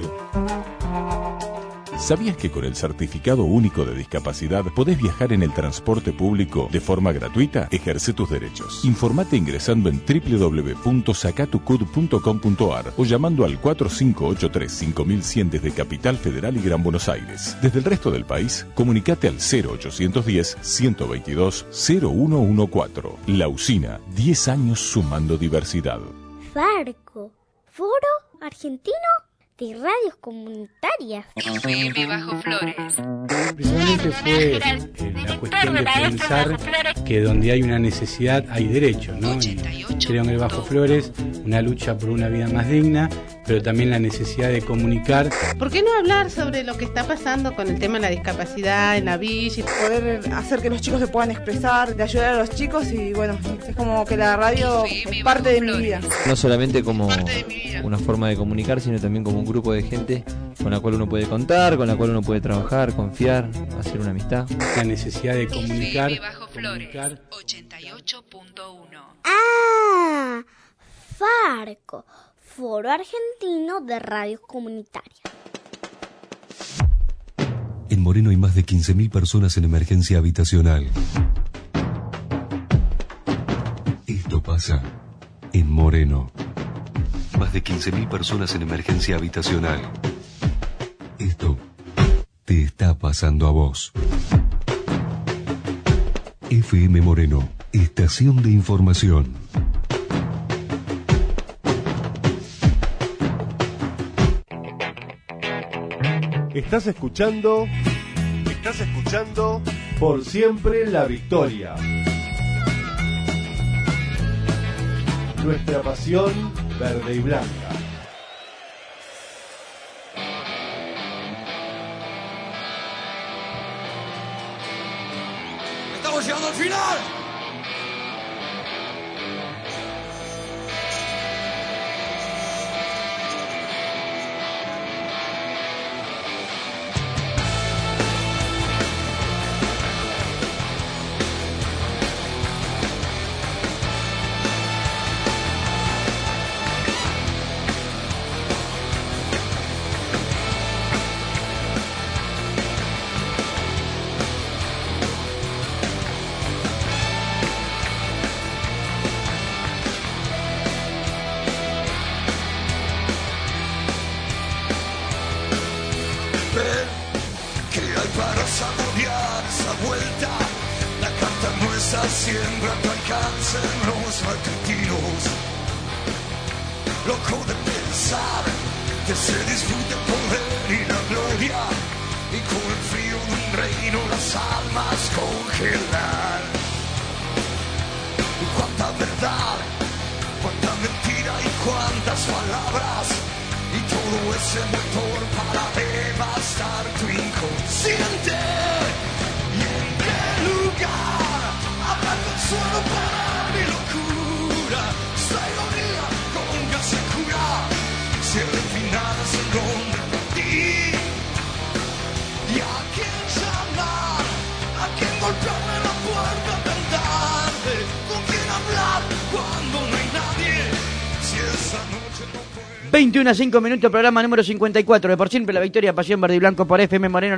¿Sabías que con el Certificado Único de Discapacidad podés viajar en el transporte público de forma gratuita? Ejerce tus derechos. Informate ingresando en www.sacatucud.com.ar o llamando al 4583-5100 desde Capital Federal y Gran Buenos Aires. Desde el resto del país, comunicate al 0810-122-0114. La Usina, 10 años sumando diversidad. Farco, Foro Argentino de Radios Comunitarias. FM Bajo Flores. Precisamente fue la cuestión de pensar que donde hay una necesidad hay derecho, ¿no? Y creo en el Bajo Flores una lucha por una vida más digna, pero también la necesidad de comunicar. ¿Por qué no hablar sobre lo que está pasando con el tema de la discapacidad en la villa? Poder hacer que los chicos se puedan expresar, de ayudar a los chicos y bueno, es como que la radio es parte de mi vida. No solamente como una forma de comunicar, sino también como un grupo de gente con la cual uno puede contar, con la cual uno puede trabajar, confiar, hacer una amistad. La necesidad de comunicar. Bajo Flores, 88.1. ¡Ah! Farco, Foro Argentino de Radios Comunitarias. En Moreno hay más de 15.000 personas en emergencia habitacional. Esto pasa en Moreno. Más de 15.000 personas en emergencia habitacional. Esto te está pasando a vos. FM Moreno, estación de información. Estás escuchando Por Siempre la Victoria. Nuestra pasión verde y blanca. Estamos llegando al final. siempre a tu alcance los matutinos. Loco de pensar que se disfrute el poder y la gloria, y con el frío de un reino las almas congelar. Cuánta verdad, cuánta mentira y cuántas palabras, y todo ese motor para devastar tu inconsciente. ¿Y en qué lugar habrá consuelo para mi locura? Esta ironía con gas y cura, si el final es el nombre de ti. ¿Y a quién llamar? ¿A quién golpearme la puerta cantante? ¿Con quién hablar cuando no hay nadie? Si esa noche no puede... 21 a 5 minutos, programa número 54 de Por Siempre la Victoria, Pasión Verde y Blanco por FM Moreno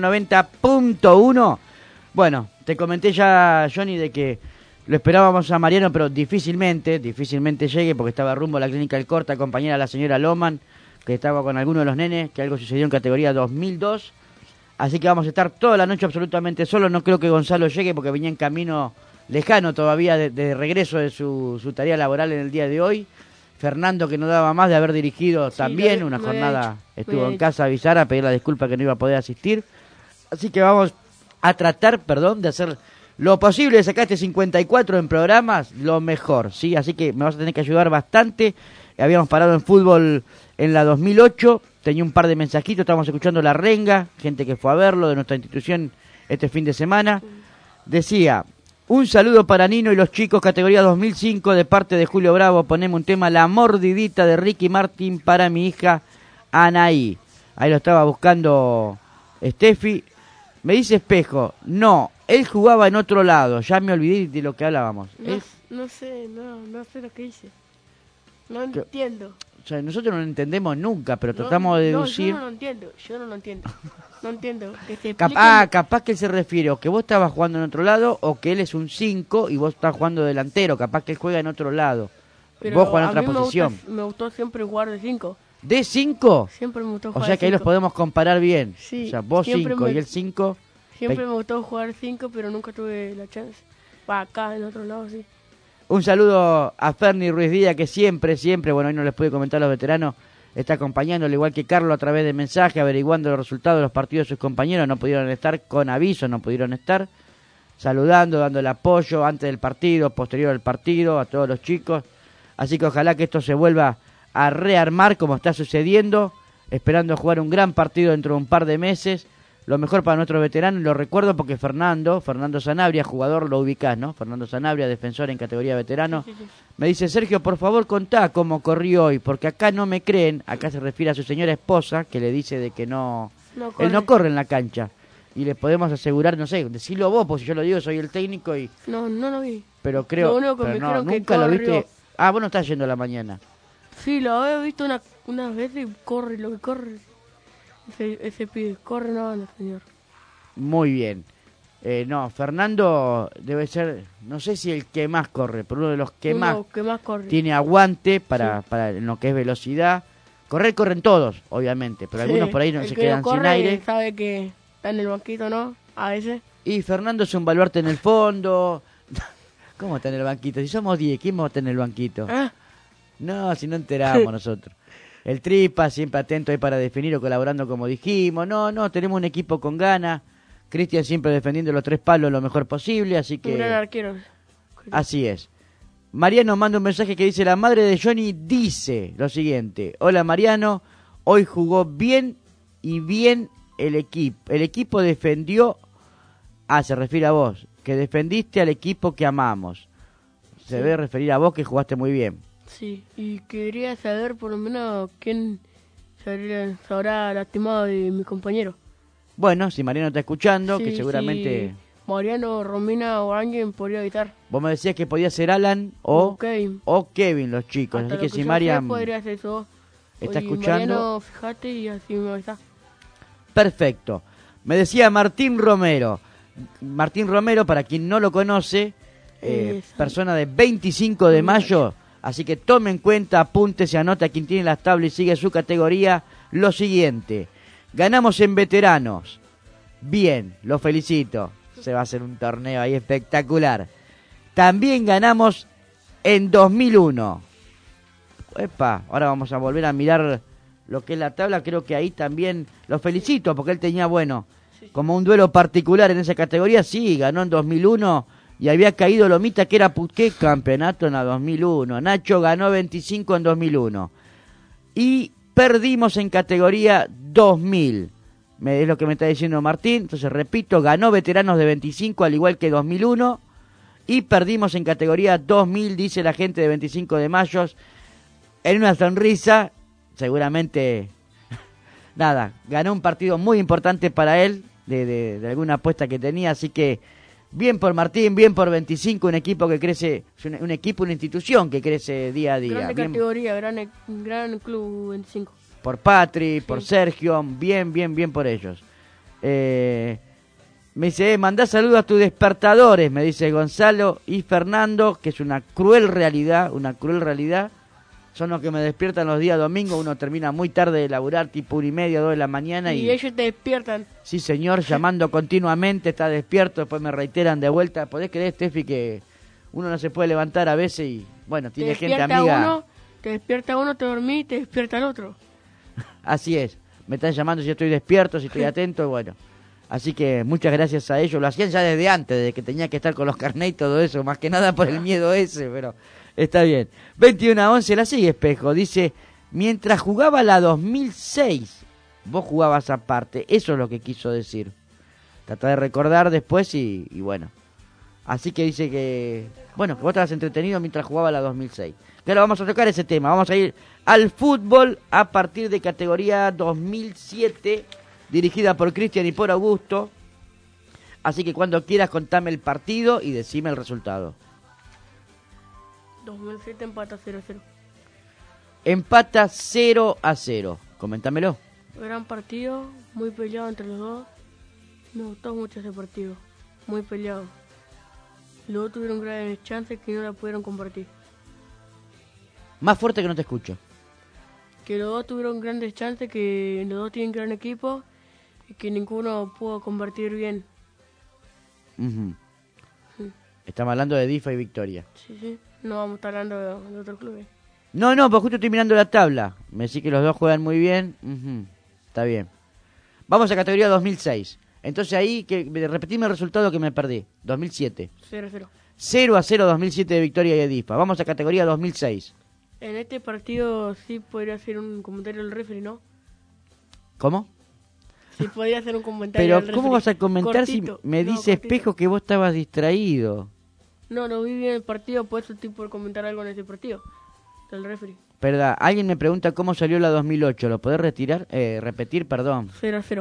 90.1. Bueno, te comenté ya, Johnny, de que lo esperábamos a Mariano, pero difícilmente llegue, porque estaba rumbo a la Clínica del Corte, acompañada a la señora Loman, que estaba con alguno de los nenes, que algo sucedió en categoría 2002. Así que vamos a estar toda la noche absolutamente solos. No creo que Gonzalo llegue, porque venía en camino lejano todavía de regreso de su tarea laboral en el día de hoy. Fernando, que no daba más de haber dirigido también una jornada, estuvo en casa a avisar, a pedir la disculpa que no iba a poder asistir. Así que vamos a tratar, de hacer lo posible de sacar este 54 en programas, lo mejor, ¿sí? Así que me vas a tener que ayudar bastante. Habíamos parado en fútbol en la 2008, tenía un par de mensajitos, estábamos escuchando La Renga, gente que fue a verlo de nuestra institución este fin de semana. Decía: un saludo para Nino y los chicos, categoría 2005, de parte de Julio Bravo. Ponemos un tema, La Mordidita, de Ricky Martin, para mi hija Anaí. Ahí lo estaba buscando Steffi. Me dice Espejo, no, él jugaba en otro lado, ya me olvidé de lo que hablábamos. No sé lo que dice. No entiendo. O sea, nosotros no lo entendemos nunca, pero tratamos de deducir. Yo no lo entiendo. No entiendo. Que te expliquen... capaz que él se refiere o que vos estabas jugando en otro lado, o que él es un 5 y vos estás jugando delantero. Capaz que él juega en otro lado. Pero vos jugás en otra posición. Me gustó siempre jugar de 5. ¿De 5? Siempre me gustó jugar. O sea que ahí los podemos comparar bien. Sí, o sea, vos 5 y él 5. Siempre me gustó jugar 5, pero nunca tuve la chance. Acá, en otro lado, sí. Un saludo a Ferni Ruiz Díaz, que siempre, bueno, hoy no les pude comentar a los veteranos, está acompañando, al igual que Carlos, a través de mensaje, averiguando los resultados de los partidos de sus compañeros. No pudieron estar, con aviso no pudieron estar, saludando, dando el apoyo antes del partido, posterior al partido, a todos los chicos. Así que ojalá que esto se vuelva a rearmar como está sucediendo, esperando jugar un gran partido dentro de un par de meses. Lo mejor para nuestros veteranos, y lo recuerdo porque Fernando Sanabria, jugador, lo ubicás, ¿no? Fernando Sanabria, defensor en categoría veterano, sí. Me dice: Sergio, por favor contá cómo corrió hoy, porque acá no me creen. Acá se refiere a su señora esposa, que le dice de que él no corre en la cancha. Y le podemos asegurar, no sé, decilo vos, porque si yo lo digo, soy el técnico y... No lo vi. Pero creo... Lo único que me dijeron que nunca lo viste. Ah, vos no estás yendo a la mañana. Sí, lo había visto unas veces y corre, lo que corre... Ese pibe, corre una banda, señor. Muy bien. Fernando debe ser, no sé si el que más corre, pero uno de los que más corre. Tiene aguante para en lo que es velocidad. Corren todos, obviamente, pero algunos por ahí no se quedan sin aire. Sabe que está en el banquito, ¿no? A veces. Y Fernando es un baluarte en el fondo. ¿Cómo está en el banquito? Si somos 10, ¿quién va a estar en el banquito? No, si no enteramos nosotros. El Tripa, siempre atento ahí para definir o colaborando como dijimos. No, tenemos un equipo con ganas. Cristian siempre defendiendo los 3 palos lo mejor posible, así que... Un gran arquero. Así es. Mariano manda un mensaje que dice: la madre de Johnny dice lo siguiente: hola Mariano, hoy jugó bien el equipo. El equipo defendió... se refiere a vos, que defendiste al equipo que amamos. Se debe referir a vos, que jugaste muy bien. Sí, y quería saber por lo menos quién se habrá lastimado de mi compañero. Bueno, si Mariano está escuchando, que seguramente... Sí. Mariano, Romina o alguien podría evitar. Vos me decías que podía ser Alan o Kevin, los chicos. Hasta así que si Marian podría ser eso. Está escuchando... Mariano, fíjate y así me avisa. Perfecto. Me decía Martín Romero. Martín Romero, para quien no lo conoce, persona de 25 de mayo... Así que tome en cuenta, apunte, se anota quien tiene las tablas y sigue su categoría. Lo siguiente: ganamos en veteranos. Bien, lo felicito. Se va a hacer un torneo ahí espectacular. También ganamos en 2001. Epa, ahora vamos a volver a mirar lo que es la tabla. Creo que ahí también lo felicito porque él tenía, como un duelo particular en esa categoría. Sí, ganó en 2001 y había caído Lomita, que era ¿qué campeonato en la 2001? Nacho ganó 25 en 2001. Y perdimos en categoría 2000. Es lo que me está diciendo Martín. Entonces, repito, ganó veteranos de 25 al igual que 2001. Y perdimos en categoría 2000, dice la gente de 25 de mayo. En una sonrisa, seguramente, nada, ganó un partido muy importante para él, de alguna apuesta que tenía. Así que, bien por Martín, bien por 25, un equipo que crece, un equipo, una institución que crece día a día. Grande bien, categoría, gran club 25. Por Patri, por Sergio, bien por ellos. Me dice, mandá saludos a tus despertadores, me dice Gonzalo y Fernando, que es una cruel realidad. Son los que me despiertan los días domingos. Uno termina muy tarde de laburar, tipo 1:30, 2 de la mañana. Y ellos te despiertan. Sí, señor, llamando continuamente, está despierto, después me reiteran de vuelta. ¿Podés creer, Steffi, que uno no se puede levantar a veces y, tiene gente amiga? Te despierta uno, te dormís, te despierta el otro. Así es, me están llamando si estoy despierto, si estoy atento, Así que muchas gracias a ellos. Lo hacían ya desde antes, desde que tenía que estar con los carnets y todo eso, más que nada por el miedo ese, pero está bien. 21-11, la sigue Espejo. Dice, mientras jugaba la 2006, vos jugabas aparte. Eso es lo que quiso decir. Trata de recordar después y bueno. Así que dice que vos estabas entretenido mientras jugaba la 2006. Claro, vamos a tocar ese tema. Vamos a ir al fútbol a partir de categoría 2007, dirigida por Cristian y por Augusto. Así que cuando quieras contame el partido y decime el resultado. 2007 empata 0-0. Empata 0-0. Coméntamelo. Gran partido, muy peleado entre los dos. Me gustó mucho ese partido. Muy peleado. Los dos tuvieron grandes chances que no la pudieron compartir. Más fuerte que no te escucho. Que los dos tuvieron grandes chances, que los dos tienen gran equipo y que ninguno pudo convertir bien. Estamos hablando de Difa y Victoria. Sí. No vamos a estar hablando de otros clubes. No, pues justo estoy mirando la tabla. Me decís que los dos juegan muy bien. Está bien. Vamos a categoría 2006. Entonces ahí, repetime el resultado que me perdí. 2007. 0-0. 0-0 2007 de Victoria y de Difa. Vamos a categoría 2006. En este partido sí podría hacer un comentario del referee, ¿no? ¿Cómo? Sí podría hacer un comentario del referee. Pero ¿cómo vas a comentar cortito, si me dice Espejo que vos estabas distraído? No vi bien el partido, por eso estoy por comentar algo en este partido. Del referee. Perdón, alguien me pregunta cómo salió la 2008. ¿Lo podés repetir, perdón? 0-0.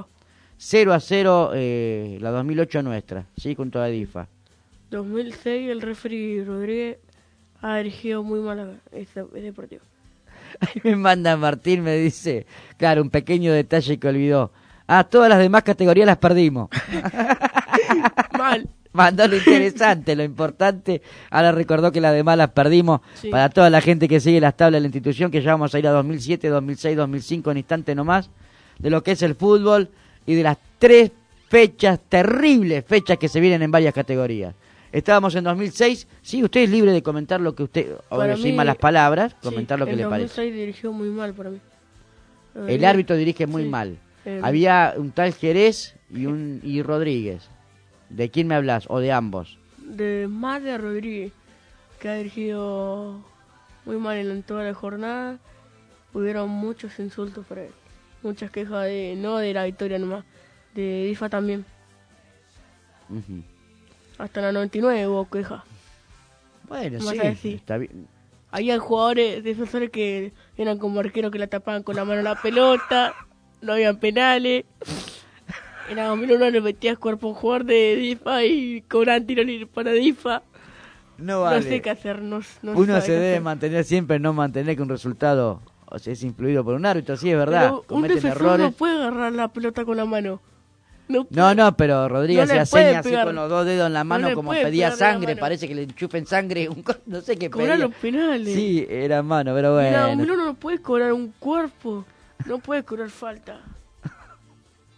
0-0 la 2008 nuestra, sí, junto a Difa. 2006 el referee Rodríguez ha dirigido muy mal ese partido. Ahí me manda Martín, me dice, claro, un pequeño detalle que olvidó. Todas las demás categorías las perdimos. Mal. Mandó lo interesante, lo importante. Ahora recordó que las demás las perdimos. Sí. Para toda la gente que sigue las tablas de la institución, que ya vamos a ir a 2007, 2006, 2005 en instante nomás, de lo que es el fútbol y de las 3 fechas, terribles fechas que se vienen en varias categorías. Estábamos en 2006. Sí, usted es libre de comentar lo que usted, o decir malas palabras, comentar lo que le parece. El 2006 dirigió muy mal para mí. El árbitro dirige muy mal. Había un tal Jerez y Rodríguez. ¿De quién me hablas? ¿O de ambos? Más de Rodríguez, que ha dirigido muy mal en toda la jornada. Hubieron muchos insultos para él. Muchas quejas, no de la Victoria nomás, de Difa también. Hasta la 99 hubo quejas. Bueno, sí, está bien. Había jugadores, defensores que eran como arqueros que la tapaban con la mano la pelota. No habían penales. En la 2001 le metías cuerpo a un jugador de Difa y cobraban tiro libre para Difa. No vale. No sé qué hacer. Uno se debe mantener siempre, no mantener que un resultado es influido por un árbitro, sí es verdad. Pero un defensor no puede agarrar la pelota con la mano. No, pero Rodríguez se hace así con los 2 dedos en la mano, como pedía sangre, parece que le enchufen sangre, no sé qué pedía. Cobrar los penales. Sí, era mano, pero bueno. En la 2001 no puedes cobrar un cuerpo, no puedes cobrar falta.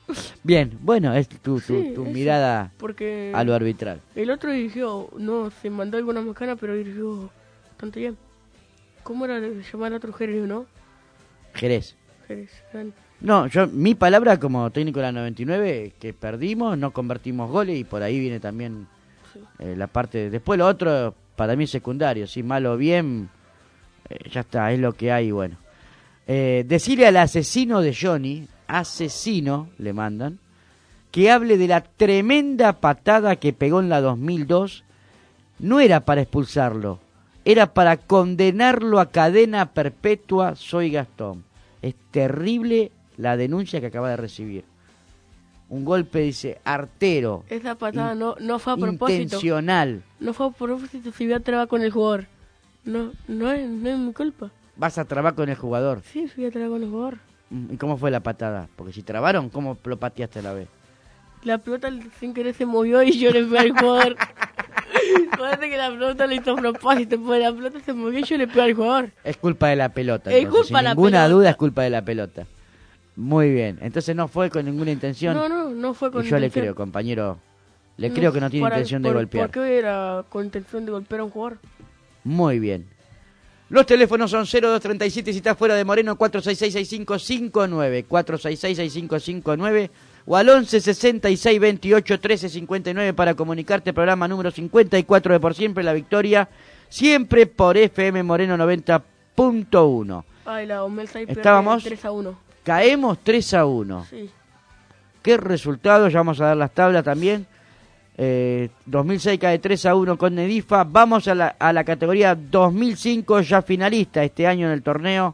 Bien, bueno, es tu Sí, mirada porque a lo arbitral. el otro dirigió, no, se mandó algunas macanas, pero dirigió bastante bien. ¿Cómo era de llamar a otro Jerez, no? Jerez. Jerez, grande. No, mi palabra como técnico de la 99, que perdimos, no convertimos goles y por ahí viene también la parte. Después lo otro, para mí es secundario, si mal o bien, ya está, es lo que hay, bueno. Decirle al asesino de Johnny, asesino, le mandan, que hable de la tremenda patada que pegó en la 2002, no era para expulsarlo, era para condenarlo a cadena perpetua, soy Gastón. Es terrible la denuncia que acaba de recibir. Un golpe, dice, artero. Esa patada no fue a propósito. Intencional. No fue a propósito, si voy a trabar con el jugador. No es mi culpa. ¿Vas a trabar con el jugador? Sí, fui a trabar con el jugador. ¿Y cómo fue la patada? Porque si trabaron, ¿cómo lo pateaste a la vez? La pelota sin querer se movió y yo le pegué al jugador. Parece que la pelota le hizo a propósito, porque la pelota se movió y yo le pegué al jugador. Es culpa de la pelota. Es entonces, culpa de la sin ninguna pelota. duda es culpa de la pelota. Muy bien. Entonces no fue con ninguna intención. No fue con Y yo intención. le creo, compañero. Le creo que no tiene intención de golpear. ¿Por qué era con intención de golpear a un jugador? Muy bien. Los teléfonos son 0237 si estás fuera de Moreno, 466-6559, 466-6559 o al 11-66-28-13-59 para comunicarte. Programa número 54 de Por Siempre la Victoria, siempre por FM Moreno 90.1. Ay, la Omelsa Estábamos 3-1. Caemos 3-1. Sí. ¿Qué resultado? Ya vamos a dar las tablas también. 2006 cae 3-1 con Nedifa. Vamos a la categoría 2005, ya finalista este año en el torneo,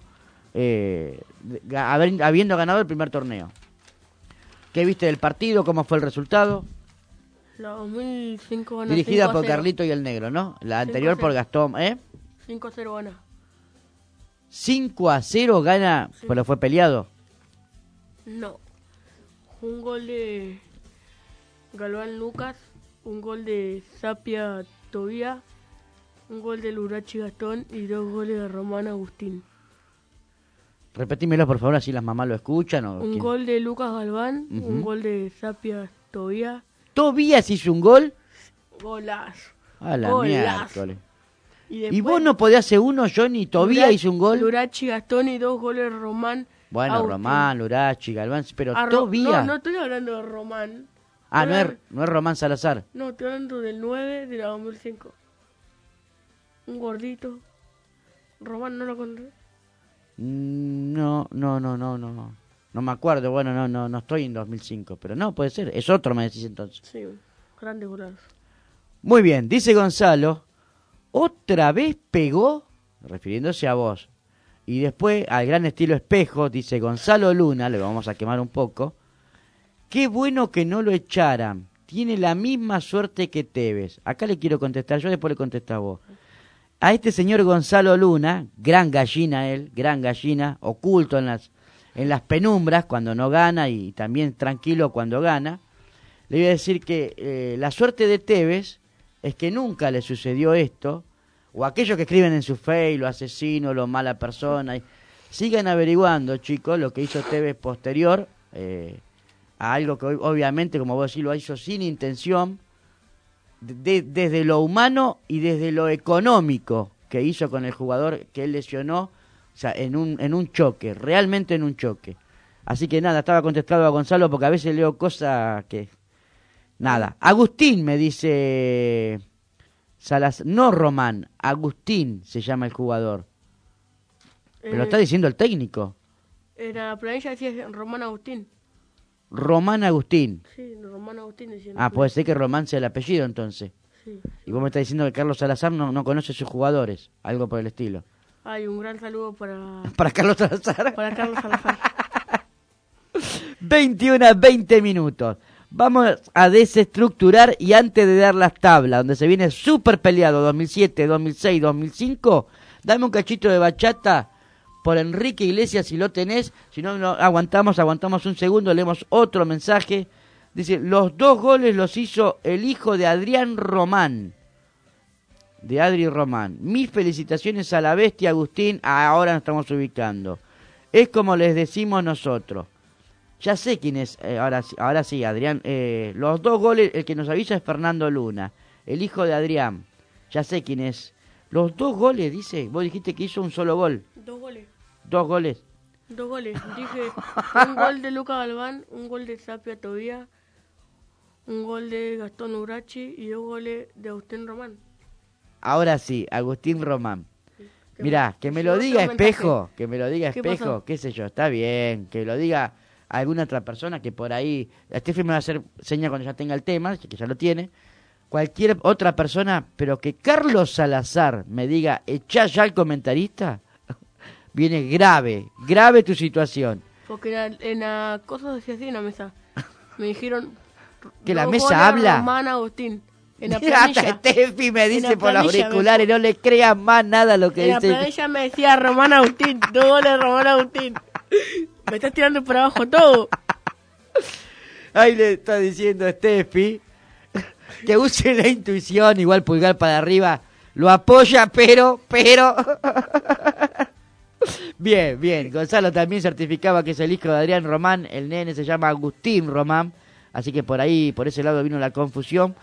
habiendo ganado el primer torneo. ¿Qué viste del partido? ¿Cómo fue el resultado? La 2005 gana Dirigida 5-0. por Carlito y el Negro, ¿no? La anterior 5-0. por Gastón, 5-0 gana. 5-0 gana, Sí. pero fue peleado. No. Un gol de Galván Lucas, un gol de Sapia Tobía, un gol de Lurachi Gastón y 2 goles de Román Agustín. Repetímelo, por favor, así las mamás lo escuchan. Un gol de Lucas Galván, Ujú. un gol de Sapia Tobía. ¿Tobías hizo un gol? Golazo. A la Golazo. miércoles. Y ¿Y vos no podías hacer uno, Johnny? ¿Tobía hizo un gol? Lurachi Gastón y 2 goles de Román. Bueno, Agustín. Román, Lurachi, Galván, pero Ah, Tobía. No estoy hablando de Román. Ah, Estoy no es Román Salazar. No, estoy hablando del 9 de la 2005. Un gordito. Román no lo conté. No. No me acuerdo, bueno, no estoy en 2005, pero no, puede ser. Es otro, me decís entonces. Sí, grande golazo. Muy bien, dice Gonzalo, otra vez pegó, refiriéndose a vos. Y después, al gran estilo espejo, dice Gonzalo Luna, le vamos a quemar un poco. Qué bueno que no lo echaran. Tiene la misma suerte que Tevez. Acá le quiero contestar yo, después le contestás vos. A este señor Gonzalo Luna, gran gallina él, gran gallina, oculto en las penumbras cuando no gana y también tranquilo cuando gana, le voy a decir que la suerte de Tevez es que nunca le sucedió esto, o aquellos que escriben en su Facebook, lo asesino, lo mala persona, y sigan averiguando, chicos, lo que hizo Tevez posterior a algo que obviamente, como vos decís, lo hizo sin intención, desde lo humano y desde lo económico que hizo con el jugador que él lesionó, o sea, en un choque, realmente en un choque. Así que nada, estaba contestado a Gonzalo porque a veces leo cosas que... Nada. Agustín, me dice Salazar, no Román, Agustín se llama el jugador. Pero está diciendo el técnico. En la planilla decía Román Agustín. Román Agustín. Sí, Román Agustín decía. Ah, puede ser que Román sea el apellido entonces. Sí. Y vos me estás diciendo que Carlos Salazar no conoce sus jugadores, algo por el estilo. Hay un gran saludo para... ¿Para Carlos Salazar? Para Carlos Salazar. 21:20 minutos. Vamos a desestructurar y antes de dar las tablas, donde se viene súper peleado 2007, 2006, 2005, dame un cachito de bachata por Enrique Iglesias si lo tenés, si no, aguantamos un segundo, leemos otro mensaje. Dice, los 2 goles los hizo el hijo de Adrián Román, de Adri Román. Mis felicitaciones a la bestia Agustín, ahora nos estamos ubicando. Es como les decimos nosotros. Ya sé quién es, ahora sí, Adrián. Los 2 goles, el que nos avisa es Fernando Luna, el hijo de Adrián. Ya sé quién es. Los 2 goles, dice. Vos dijiste que hizo un solo gol. 2 goles. 2 goles. 2 goles. Dije un gol de Luca Galván, un gol de Sapia Tobía, un gol de Gastón Urachi y 2 goles de Agustín Román. Ahora sí, Agustín Román. Sí. Mirá, que me lo diga Espejo, ¿Qué Espejo, pasó? qué sé yo, está bien, que lo diga alguna otra persona que por ahí, Steffi me va a hacer seña cuando ya tenga el tema, que ya lo tiene, cualquier otra persona, pero que Carlos Salazar me diga, echá ya al comentarista, viene grave tu situación. Porque en la cosa decía así en la mesa, me dijeron... Que la 2 mesa goles habla. Román Agustín. En la Mirá, planilla. hasta Steffi me dice la por los planilla auriculares, no le creas más nada lo que En la dice. planilla me decía Román Agustín, 2 goles Román Agustín. Me estás tirando por abajo todo. Ahí le está diciendo Steffi que use la intuición, igual pulgar para arriba, lo apoya, pero... Bien, Gonzalo también certificaba que es el hijo de Adrián Román, el nene se llama Agustín Román, así que por ese lado vino la confusión.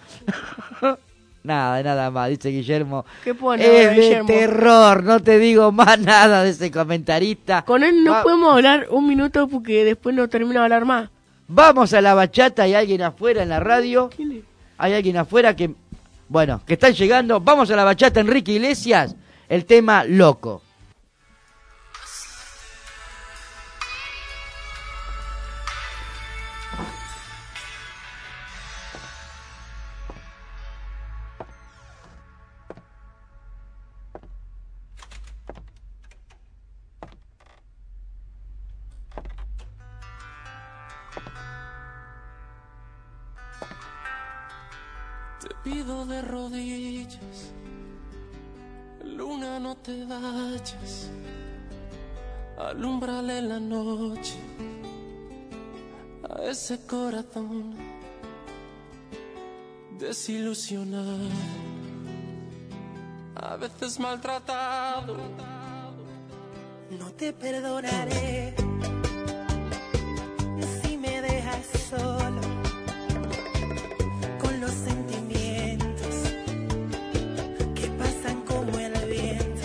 Nada más, dice Guillermo. ¿Qué pone, es Guillermo? de terror, no te digo más nada de ese comentarista. Con él no podemos hablar un minuto porque después no termina de hablar más. Vamos a la bachata, hay alguien afuera en la radio. ¿Quién es? Hay alguien afuera que están llegando. Vamos a la bachata, Enrique Iglesias, el tema Loco. Pido de rodillas, luna, no te vayas, alúmbrale la noche a ese corazón desilusionado, a veces maltratado. No te perdonaré si me dejas solo con los sentimientos que pasan como el viento,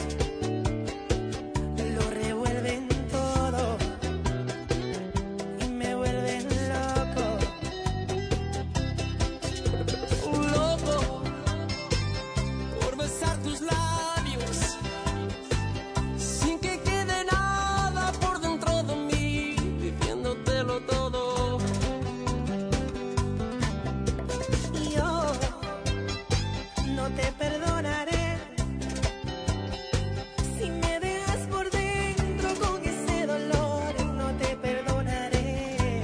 lo revuelven todo y me vuelven loco. Loco por besar tus labios sin que quede nada por dentro de mí, diciéndotelo todo. Yo no te perdonaré si me dejas por dentro con ese dolor. No te perdonaré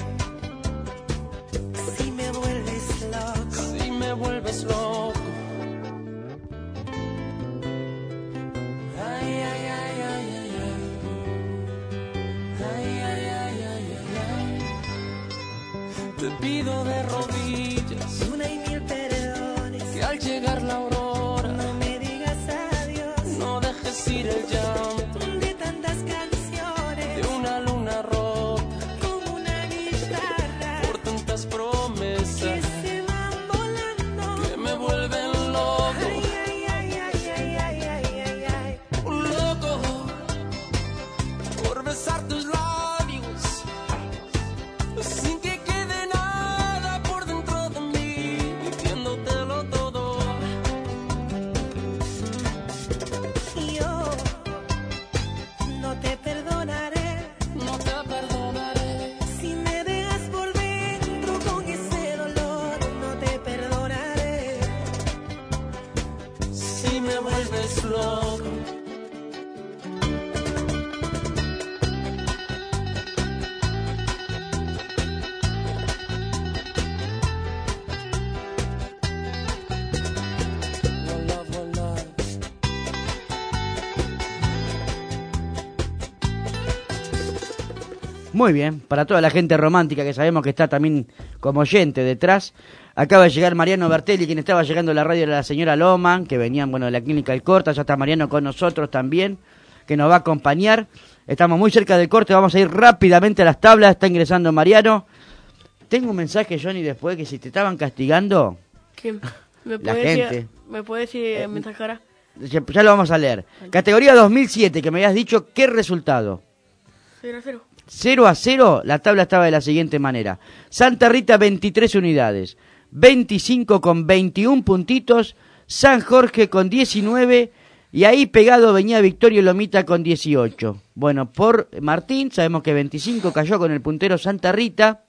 si me vuelves loco. Si me vuelves loco. Ay, ay, ay, ay, ay, ay. Ay, ay, ay, ay, ay, ay. Te pido de rodillas Una y mil perdones, que al llegar la aurora no me digas adiós. no dejes ir el llanto De tantas canciones, de una luna rota como una guitarra, por tantas promesas que se van volando, que me vuelven loco. ay, ay, ay, ay, ay, ay, ay, ay, ay. Loco por besar tus labios sin que quede nada por dentro de mí, diciéndotelo todo. Yo no te perdonaré No te perdonaré si me dejas por dentro con ese dolor. No te perdonaré si me vuelves loco. Voila, voila. Muy bien, para toda la gente romántica que sabemos que está también como oyente detrás, acaba de llegar Mariano Bertelli, quien estaba llegando a la radio era la señora Loman, que venían de la clínica El Corta, ya está Mariano con nosotros también. que nos va a acompañar. Estamos muy cerca del corte, vamos a ir rápidamente a las tablas, está ingresando Mariano. Tengo un mensaje, Johnny, después, que si te estaban castigando... ¿Quién? ¿Me La puede gente. decir, ¿me puede decir mensaje ahora? Ya lo vamos a leer. Categoría 2007, que me habías dicho, ¿qué resultado? 0-0. 0-0, la tabla estaba de la siguiente manera. Santa Rita 23 unidades, 25 con 21 puntitos, San Jorge con 19 y ahí pegado venía Victoria Lomita con 18. Bueno, por Martín sabemos que 25 cayó con el puntero Santa Rita,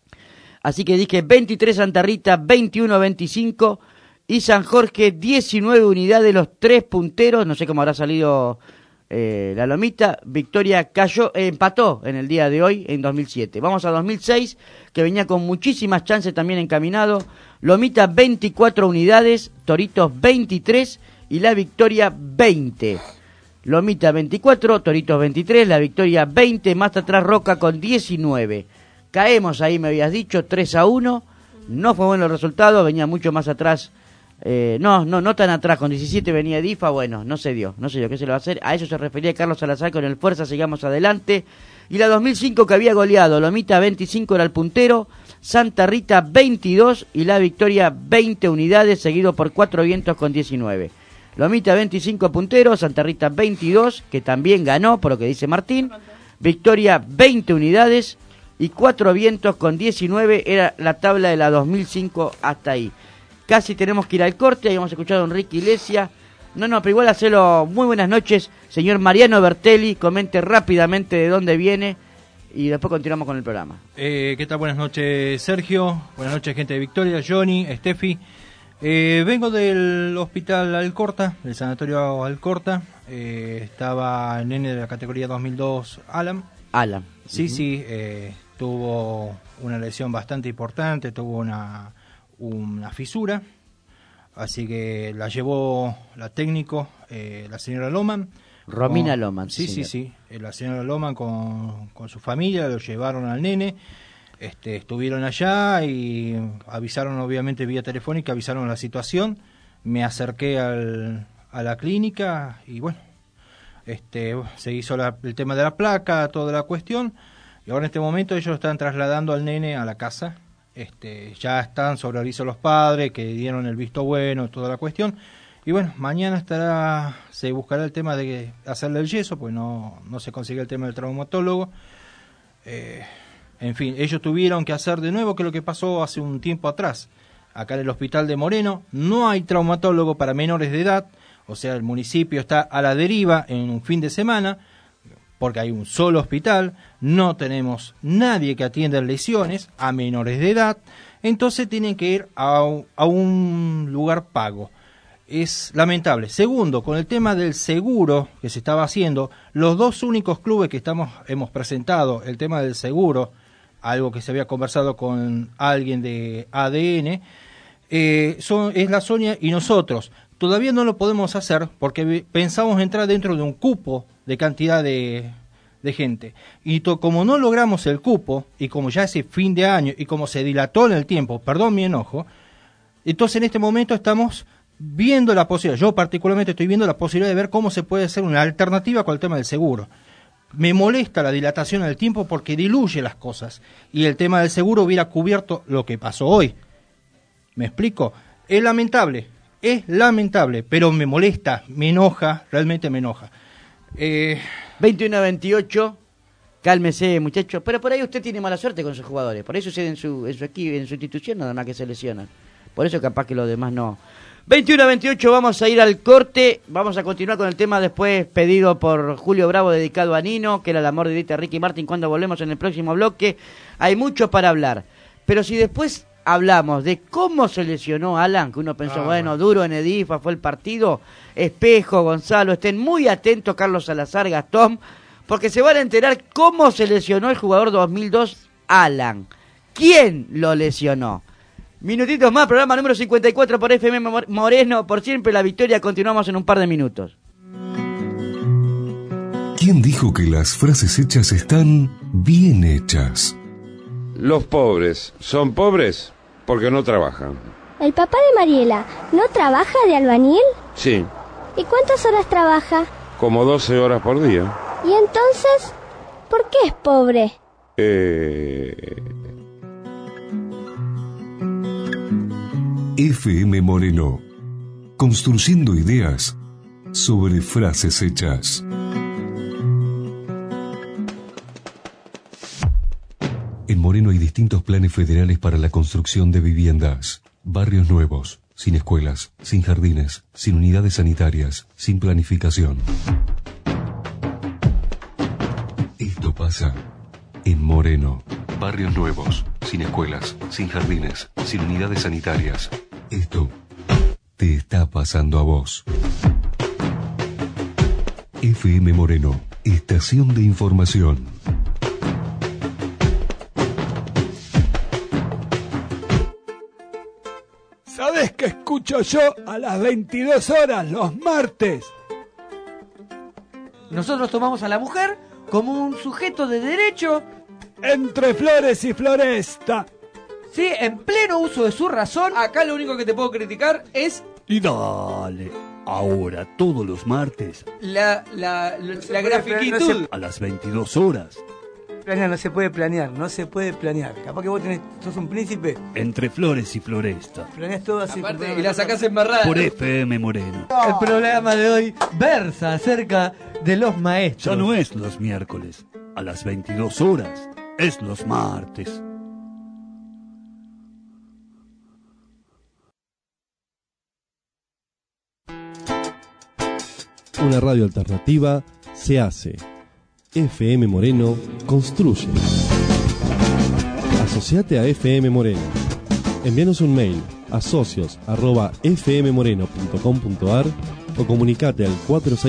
así que dije 23 Santa Rita, 21 25 y San Jorge 19 unidades, los tres punteros, no sé cómo habrá salido... la Lomita. Victoria cayó, empató en el día de hoy en 2007. Vamos a 2006, que venía con muchísimas chances también encaminado. Lomita 24 unidades, Toritos 23 y la Victoria 20. Lomita 24, Toritos 23, la Victoria 20, más atrás Roca con 19. Caemos ahí, me habías dicho, 3-1. No fue bueno el resultado, venía mucho más atrás. No tan atrás, con 17 venía Difa, bueno, no se dio, ¿qué se le va a hacer? A eso se refería Carlos Salazar con el Fuerza, sigamos adelante. Y la 2005 que había goleado, Lomita 25 era el puntero, Santa Rita 22 y la Victoria 20 unidades, seguido por Cuatro Vientos con 19. Lomita 25 puntero, Santa Rita 22, que también ganó, por lo que dice Martín, Victoria 20 unidades y Cuatro Vientos con 19, era la tabla de la 2005 hasta ahí. Casi tenemos que ir al corte, habíamos escuchado a Enrique Iglesias. No, pero igual hacelo. Muy buenas noches, señor Mariano Bertelli. Comente rápidamente de dónde viene y después continuamos con el programa. ¿Qué tal? Buenas noches, Sergio. Buenas noches, gente de Victoria, Johnny, Steffi. Vengo del hospital Alcorta, del sanatorio Alcorta. Estaba el nene de la categoría 2002, Alan. Sí, sí, tuvo una lesión bastante importante, tuvo una fisura, así que la llevó la técnico, la señora Loman. Romina Loman. Sí, la señora Loman con su familia, lo llevaron al nene, estuvieron allá y avisaron, obviamente vía telefónica, avisaron la situación, me acerqué a la clínica y bueno, se hizo el tema de la placa, toda la cuestión, y ahora en este momento ellos están trasladando al nene a la casa. Ya están sobre aviso los padres que dieron el visto bueno, toda la cuestión, y bueno, mañana se buscará el tema de hacerle el yeso, pues no se consigue el tema del traumatólogo. En fin, ellos tuvieron que hacer de nuevo, que es lo que pasó hace un tiempo atrás, acá en el hospital de Moreno, no hay traumatólogo para menores de edad, o sea, el municipio está a la deriva en un fin de semana, porque hay un solo hospital, no tenemos nadie que atienda lesiones a menores de edad, entonces tienen que ir a un lugar pago. Es lamentable. Segundo, con el tema del seguro que se estaba haciendo, los dos únicos clubes que hemos presentado el tema del seguro, algo que se había conversado con alguien de ADN, es la Sonia y nosotros. Todavía no lo podemos hacer porque pensamos entrar dentro de un cupo de cantidad de gente. Y como no logramos el cupo, y como ya es fin de año, y como se dilató en el tiempo, perdón mi enojo, entonces en este momento estamos viendo la posibilidad, yo particularmente estoy viendo la posibilidad de ver cómo se puede hacer una alternativa con el tema del seguro. Me molesta la dilatación en el tiempo porque diluye las cosas, y el tema del seguro hubiera cubierto lo que pasó hoy. ¿Me explico? Es lamentable, pero me molesta, me enoja, realmente me enoja. 21-28, cálmese muchacho, pero por ahí usted tiene mala suerte con sus jugadores, por eso sucede en su institución nada más que se lesionan, por eso capaz que los demás no. 21-28, vamos a ir al corte, vamos a continuar con el tema después pedido por Julio Bravo dedicado a Nino, que era el amor de Dieter Ricky Martin, cuando volvemos en el próximo bloque. Hay mucho para hablar, pero si después hablamos de cómo se lesionó Alan, que uno pensó, bueno, duro en Edifa, fue el partido, Espejo, Gonzalo, estén muy atentos, Carlos Salazar, Gastón, porque se van a enterar cómo se lesionó el jugador 2002, Alan. ¿Quién lo lesionó? Minutitos más, programa número 54 por FM Moreno, por siempre la victoria, continuamos en un par de minutos. ¿Quién dijo que las frases hechas están bien hechas? Los pobres son pobres porque no trabajan. ¿El papá de Mariela no trabaja de albañil? Sí. ¿Y cuántas horas trabaja? como 12 horas por día. ¿Y entonces por qué es pobre? FM Moreno. Construyendo ideas sobre frases hechas. En Moreno hay distintos planes federales para la construcción de viviendas. Barrios nuevos, sin escuelas, sin jardines, sin unidades sanitarias, sin planificación. Esto pasa en Moreno. Barrios nuevos, sin escuelas, sin jardines, sin unidades sanitarias. Esto te está pasando a vos. FM Moreno, estación de información. ¿Sabés qué escucho yo a las 22 horas los martes? Nosotros tomamos a la mujer como un sujeto de derecho. Entre flores y floresta. Sí, en pleno uso de su razón. Acá lo único que te puedo criticar es... Y dale, ahora todos los martes. La grafiquitud. A las 22 horas. No se puede planear, no se puede planear. Capaz que vos sos un príncipe. Entre flores y floresta. Planeás todo así. Aparte, y la sacás embarrada. Por FM Moreno. El programa de hoy versa acerca de los maestros. Ya no es los miércoles, a las 22 horas. Es los martes. Una radio alternativa se hace. FM Moreno construye. Asociate a FM Moreno. Envíanos un mail a socios@fmmoreno.com.ar o comunicate al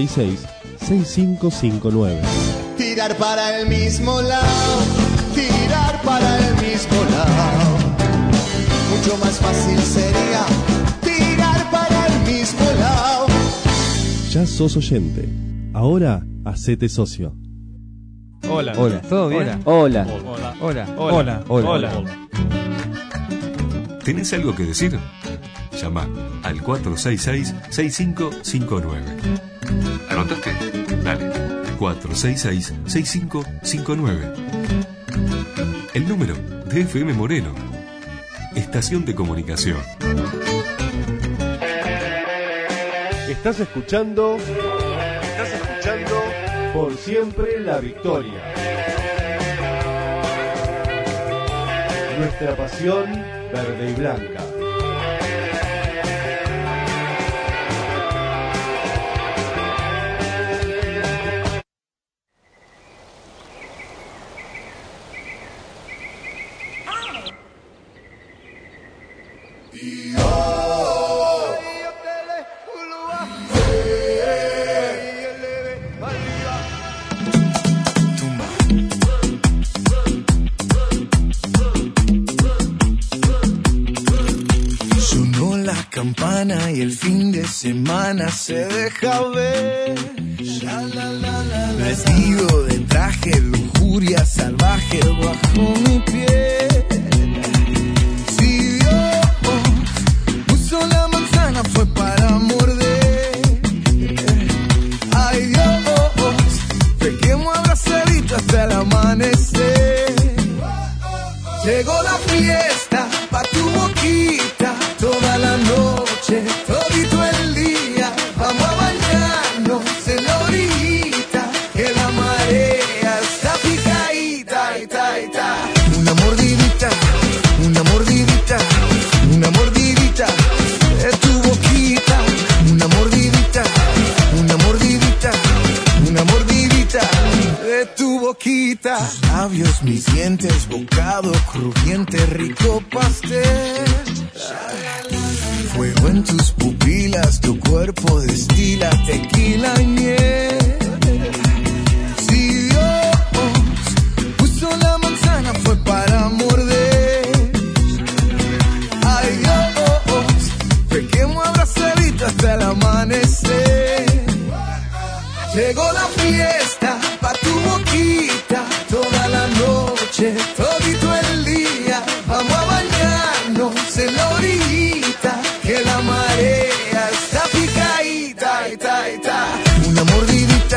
466-6559. Tirar para el mismo lado, tirar para el mismo lado. Mucho más fácil sería tirar para el mismo lado. Ya sos oyente. Ahora hacete socio. Hola. Hola. ¿Todo bien? Hola. Hola. Hola. Hola. Hola. ¿Tenés algo que decir? Llama al 466-6559. ¿Anotaste? Dale. 466-6559. El número de FM Moreno. Estación de comunicación. Estás escuchando Por Siempre la Victoria. Nuestra pasión verde y blanca. Campana y el fin de semana se deja ver. Vestido de traje, lujuria salvaje bajo mi piel. Si Dios puso la manzana fue para morder. Ay Dios, pequemos abrazadito hasta el amanecer. Llegó la fiesta pa' tu boquita. Toda la noche, todito el día, vamos a bañarnos en la orillita, que la marea está picadita, Una mordidita, una mordidita, una mordidita de tu boquita. Una mordidita, una mordidita, una mordidita de tu boquita. Tus labios, mis dientes, bocado crujiente, rico pastel. Fuego en tus pupilas, tu cuerpo destila tequila y miel. Si Dios puso la manzana fue para morder. Ay Dios, pequemos abrazadito hasta el amanecer. Llegó la fiesta pa' tu boquita, toda la noche, todito el día, vamos a bañarnos en la orillita, que la marea está picadita, Una mordidita,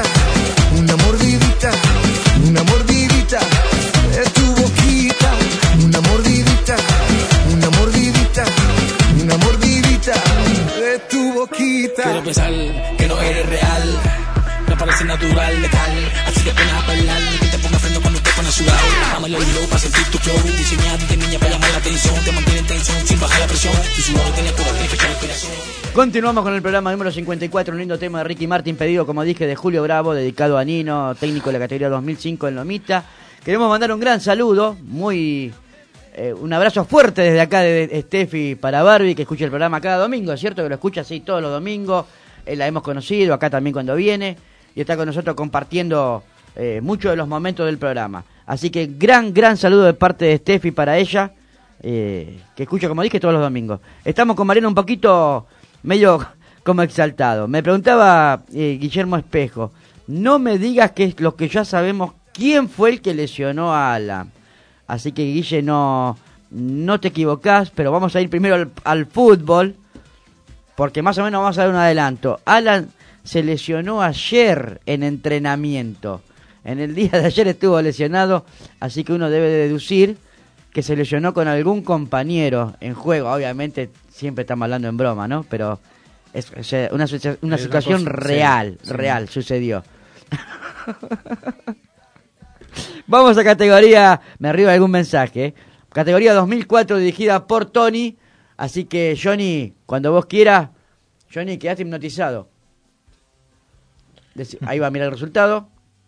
tensión, te mantiene en tensión sin bajar la presión. Tu sudor tiene toda la fecha de expiración. Continuamos con el programa número 54, un lindo tema de Ricky Martin, pedido, como dije, de Julio Bravo, dedicado a Nino, técnico de la categoría 2005 en Lomita. Queremos mandar un gran saludo, un abrazo fuerte desde acá de Steffi para Barbie, que escucha el programa cada domingo, ¿es cierto? Que lo escucha así todos los domingos, la hemos conocido acá también cuando viene, y está con nosotros compartiendo muchos de los momentos del programa. Así que gran saludo de parte de Steffi para ella, que escucha, como dije, todos los domingos. Estamos con Mariano un poquito medio como exaltado. Me preguntaba Guillermo Espejo, no me digas que es lo que ya sabemos, quién fue el que lesionó a Alan. Así que, Guille, no te equivocás, pero vamos a ir primero al fútbol, porque más o menos vamos a dar un adelanto. Alan se lesionó ayer en entrenamiento. En el día de ayer estuvo lesionado, así que uno debe deducir que se lesionó con algún compañero en juego. Obviamente, siempre estamos hablando en broma, ¿no? Pero es una situación real, real, sucedió. Vamos a categoría, me arriba algún mensaje, categoría 2004 dirigida por Tony, así que Johnny, cuando vos quieras, Johnny, quedaste hipnotizado. Ahí va a mirar el resultado.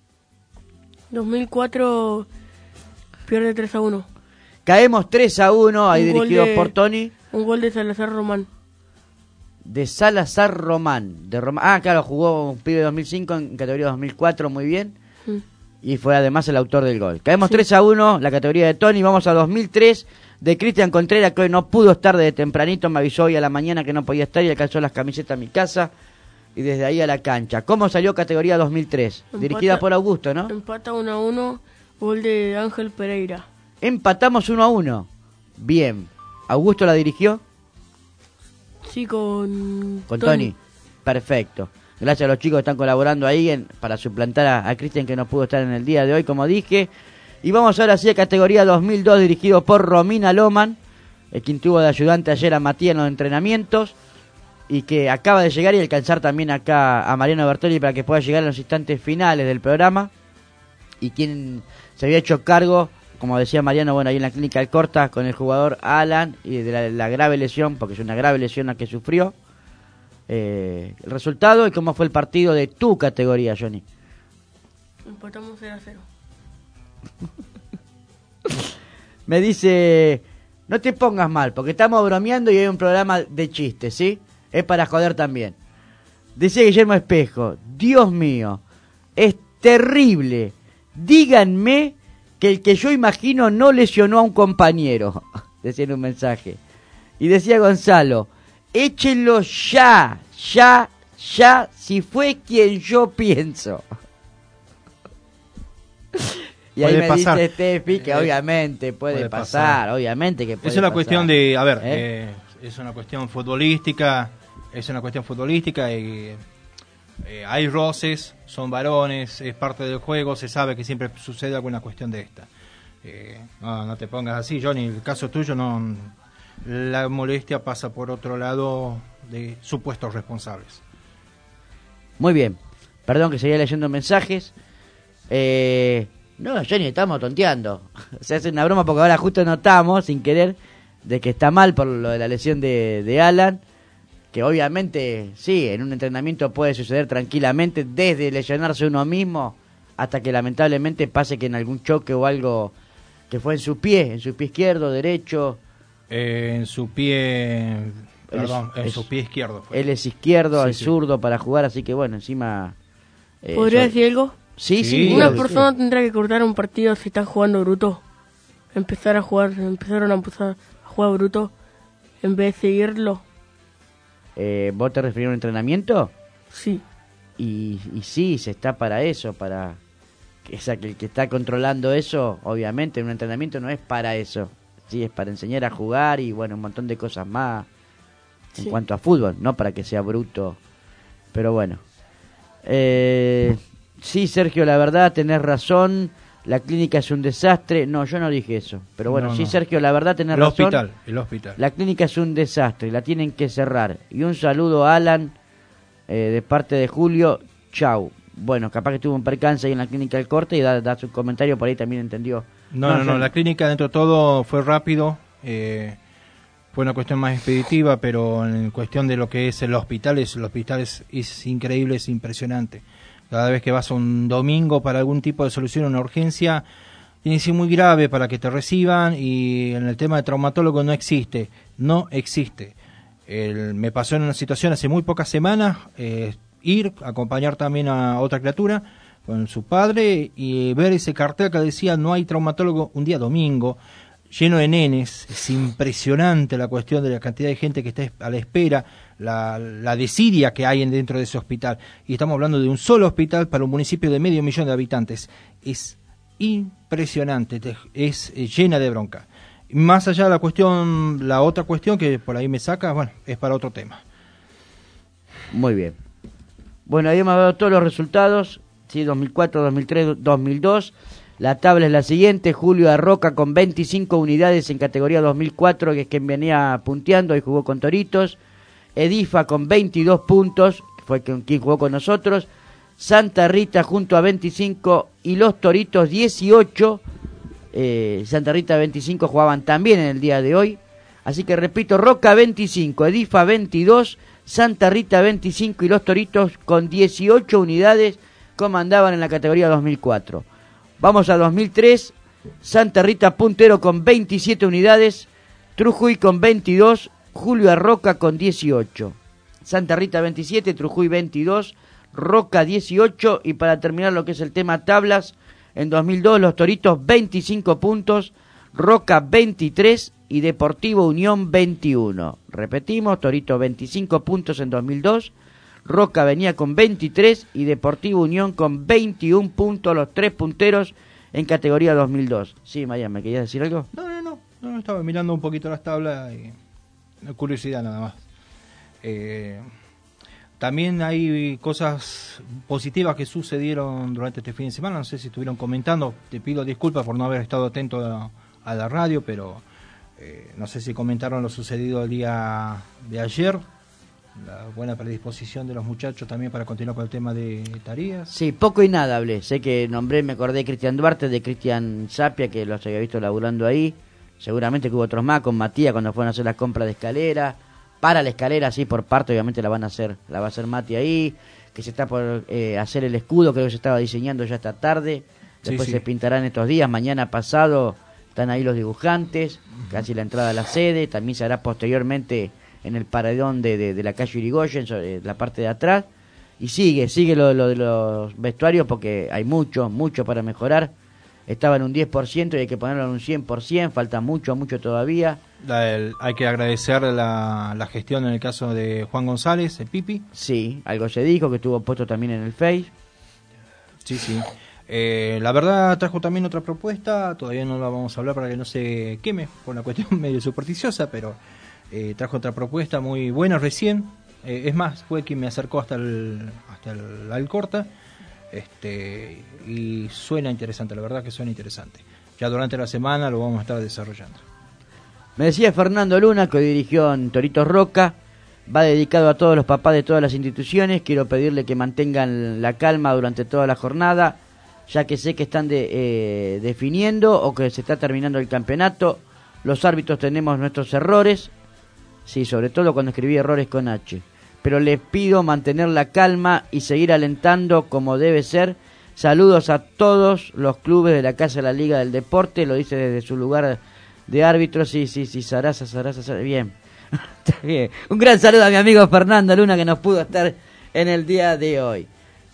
2004 pierde 3-1. Caemos 3-1, ahí dirigido por Tony. Un gol de Salazar Román. De Salazar Román. Ah, claro, jugó un pibe de 2005 en categoría 2004, muy bien. Y fue además el autor del gol. Caemos 3-1, la categoría de Tony. Vamos a 2003, de Cristian Contreras, que hoy no pudo estar desde tempranito. Me avisó hoy a la mañana que no podía estar y alcanzó las camisetas a mi casa. Y desde ahí a la cancha. ¿Cómo salió categoría 2003? Dirigida por Augusto, ¿no? Empata 1-1, gol de Ángel Pereira. Empatamos 1-1. Bien. ¿Augusto la dirigió? Sí, con Tony. Perfecto. Gracias a los chicos que están colaborando ahí para suplantar a Cristian, que no pudo estar en el día de hoy, como dije. Y vamos ahora sí a categoría 2002, dirigido por Romina Loman, quien tuvo de ayudante ayer a Matías en los entrenamientos, y que acaba de llegar y alcanzar también acá a Mariano Bertoli para que pueda llegar en los instantes finales del programa, y quien se había hecho cargo, como decía Mariano, bueno, ahí en la clínica Alcorta, con el jugador Alan, y de la grave lesión, porque es una grave lesión la que sufrió. El resultado y cómo fue el partido de tu categoría, Johnny. Empatamos 0-0. Me dice, no te pongas mal, porque estamos bromeando y hay un programa de chistes, ¿sí? Es para joder también. Decía Guillermo Espejo, Dios mío, es terrible. Díganme que el que yo imagino no lesionó a un compañero. Decía en un mensaje. Y decía Gonzalo, échenlo ya, si fue quien yo pienso. Y ahí me pasar. Dice Steffi que obviamente puede pasar, obviamente que puede pasar. Es una cuestión de, a ver, es una cuestión futbolística, y hay roces, son varones, es parte del juego, se sabe que siempre sucede alguna cuestión de esta. No te pongas así, Johnny, el caso tuyo no... La molestia pasa por otro lado de supuestos responsables. Muy bien. Perdón que seguía leyendo mensajes. No, Johnny, estamos tonteando. Se hace una broma porque ahora justo notamos, sin querer, de que está mal por lo de la lesión de Alan. Que obviamente, sí, en un entrenamiento puede suceder tranquilamente, desde lesionarse uno mismo hasta que lamentablemente pase que en algún choque o algo que fue en su pie izquierdo, derecho... en su pie izquierdo fue. Él es izquierdo, es zurdo para jugar, así que bueno, encima... ¿Podría decir algo? Sí. Una persona tendrá que cortar un partido si está jugando bruto. Empezaron a jugar bruto en vez de seguirlo. ¿Vos te referís a un entrenamiento? Sí. Y sí, se está para eso, para... O sea, que el que está controlando eso, obviamente, en un entrenamiento no es para eso. Sí, es para enseñar a jugar y bueno, un montón de cosas más en cuanto a fútbol, no para que sea bruto, pero bueno. Sí, Sergio, la verdad, tenés razón, la clínica es un desastre. No, yo no dije eso, pero bueno, no. Sergio, la verdad, tenés razón. El hospital. La clínica es un desastre, la tienen que cerrar. Y un saludo a Alan, de parte de Julio, chau. Bueno, capaz que tuvo un percance ahí en la clínica del Corte y da su comentario, por ahí también entendió. No, la clínica dentro de todo fue rápido, Fue una cuestión más expeditiva, pero en cuestión de lo que es el hospital es increíble, es impresionante. Cada vez que vas un domingo para algún tipo de solución, una urgencia, tiene que ser muy grave para que te reciban, y en el tema de traumatólogo no existe. Me pasó en una situación hace muy pocas semanas, acompañar también a otra criatura con su padre y ver ese cartel que decía no hay traumatólogo un día domingo, lleno de nenes. Es impresionante la cuestión de la cantidad de gente que está a la espera, la desidia que hay dentro de ese hospital. Y estamos hablando de un solo hospital para un municipio de 500.000 de habitantes. Es impresionante, es llena de bronca. Más allá de la otra cuestión que por ahí me saca, bueno, es para otro tema. Muy bien. Bueno, ahí hemos dado todos los resultados, ¿sí? 2004, 2003, 2002. La tabla es la siguiente: Julio Arroca con 25 unidades en categoría 2004, que es quien venía punteando y jugó con Toritos. Edifa con 22 puntos, fue quien jugó con nosotros. Santa Rita junto a 25 y los Toritos 18. Santa Rita 25 jugaban también en el día de hoy. Así que repito, Roca 25, Edifa 22, Santa Rita 25 y los Toritos con 18 unidades comandaban en la categoría 2004. Vamos a 2003, Santa Rita puntero con 27 unidades, Trujuy con 22, Julio Arroca con 18. Santa Rita 27, Trujuy 22, Roca 18, y para terminar lo que es el tema tablas, en 2002 los Toritos 25 puntos, Roca 23 y Deportivo Unión 21. Repetimos, Torito 25 puntos en 2002, Roca venía con 23 y Deportivo Unión con 21 puntos, los tres punteros en categoría 2002. Sí, Maya, ¿me querías decir algo? No, estaba mirando un poquito las tablas y curiosidad nada más. También hay cosas positivas que sucedieron durante este fin de semana, no sé si estuvieron comentando, te pido disculpas por no haber estado atento a la radio, pero no sé si comentaron lo sucedido el día de ayer, la buena predisposición de los muchachos también para continuar con el tema de tareas. Sí, poco y nada hablé, sé que me acordé de Cristian Duarte, de Cristian Sapia, que los había visto laburando ahí, seguramente que hubo otros más, con Matías cuando fueron a hacer la compra de escalera. Para la escalera, sí, por parte, obviamente la va a hacer Mati ahí, que se está por hacer el escudo, creo que se estaba diseñando ya esta tarde, después se pintarán estos días, mañana pasado están ahí los dibujantes, casi la entrada a la sede, también se hará posteriormente en el paredón de la calle Irigoyen, la parte de atrás, y sigue lo de los vestuarios, porque hay mucho para mejorar. Estaba en un 10% y hay que ponerlo en un 100%, falta mucho todavía. Hay que agradecer la gestión en el caso de Juan González, el Pipi. Sí, algo se dijo, que estuvo puesto también en el Face. Sí. La verdad trajo también otra propuesta, todavía no la vamos a hablar para que no se queme por una cuestión medio supersticiosa, pero trajo otra propuesta muy buena recién. Es más, fue quien me acercó hasta el Alcorta. Y suena interesante, la verdad que suena interesante. Ya durante la semana lo vamos a estar desarrollando. Me decía Fernando Luna, que dirigió en Toritos Roca, va dedicado a todos los papás de todas las instituciones. Quiero pedirle que mantengan la calma durante toda la jornada, ya que sé que están definiendo o que se está terminando el campeonato. Los árbitros tenemos nuestros errores, sí, sobre todo cuando escribí errores con H. Pero les pido mantener la calma y seguir alentando como debe ser. Saludos a todos los clubes de la Casa de la Liga del Deporte, lo dice desde su lugar de árbitro. Sí, Sarasa, bien. Está bien. Un gran saludo a mi amigo Fernando Luna, que nos pudo estar en el día de hoy.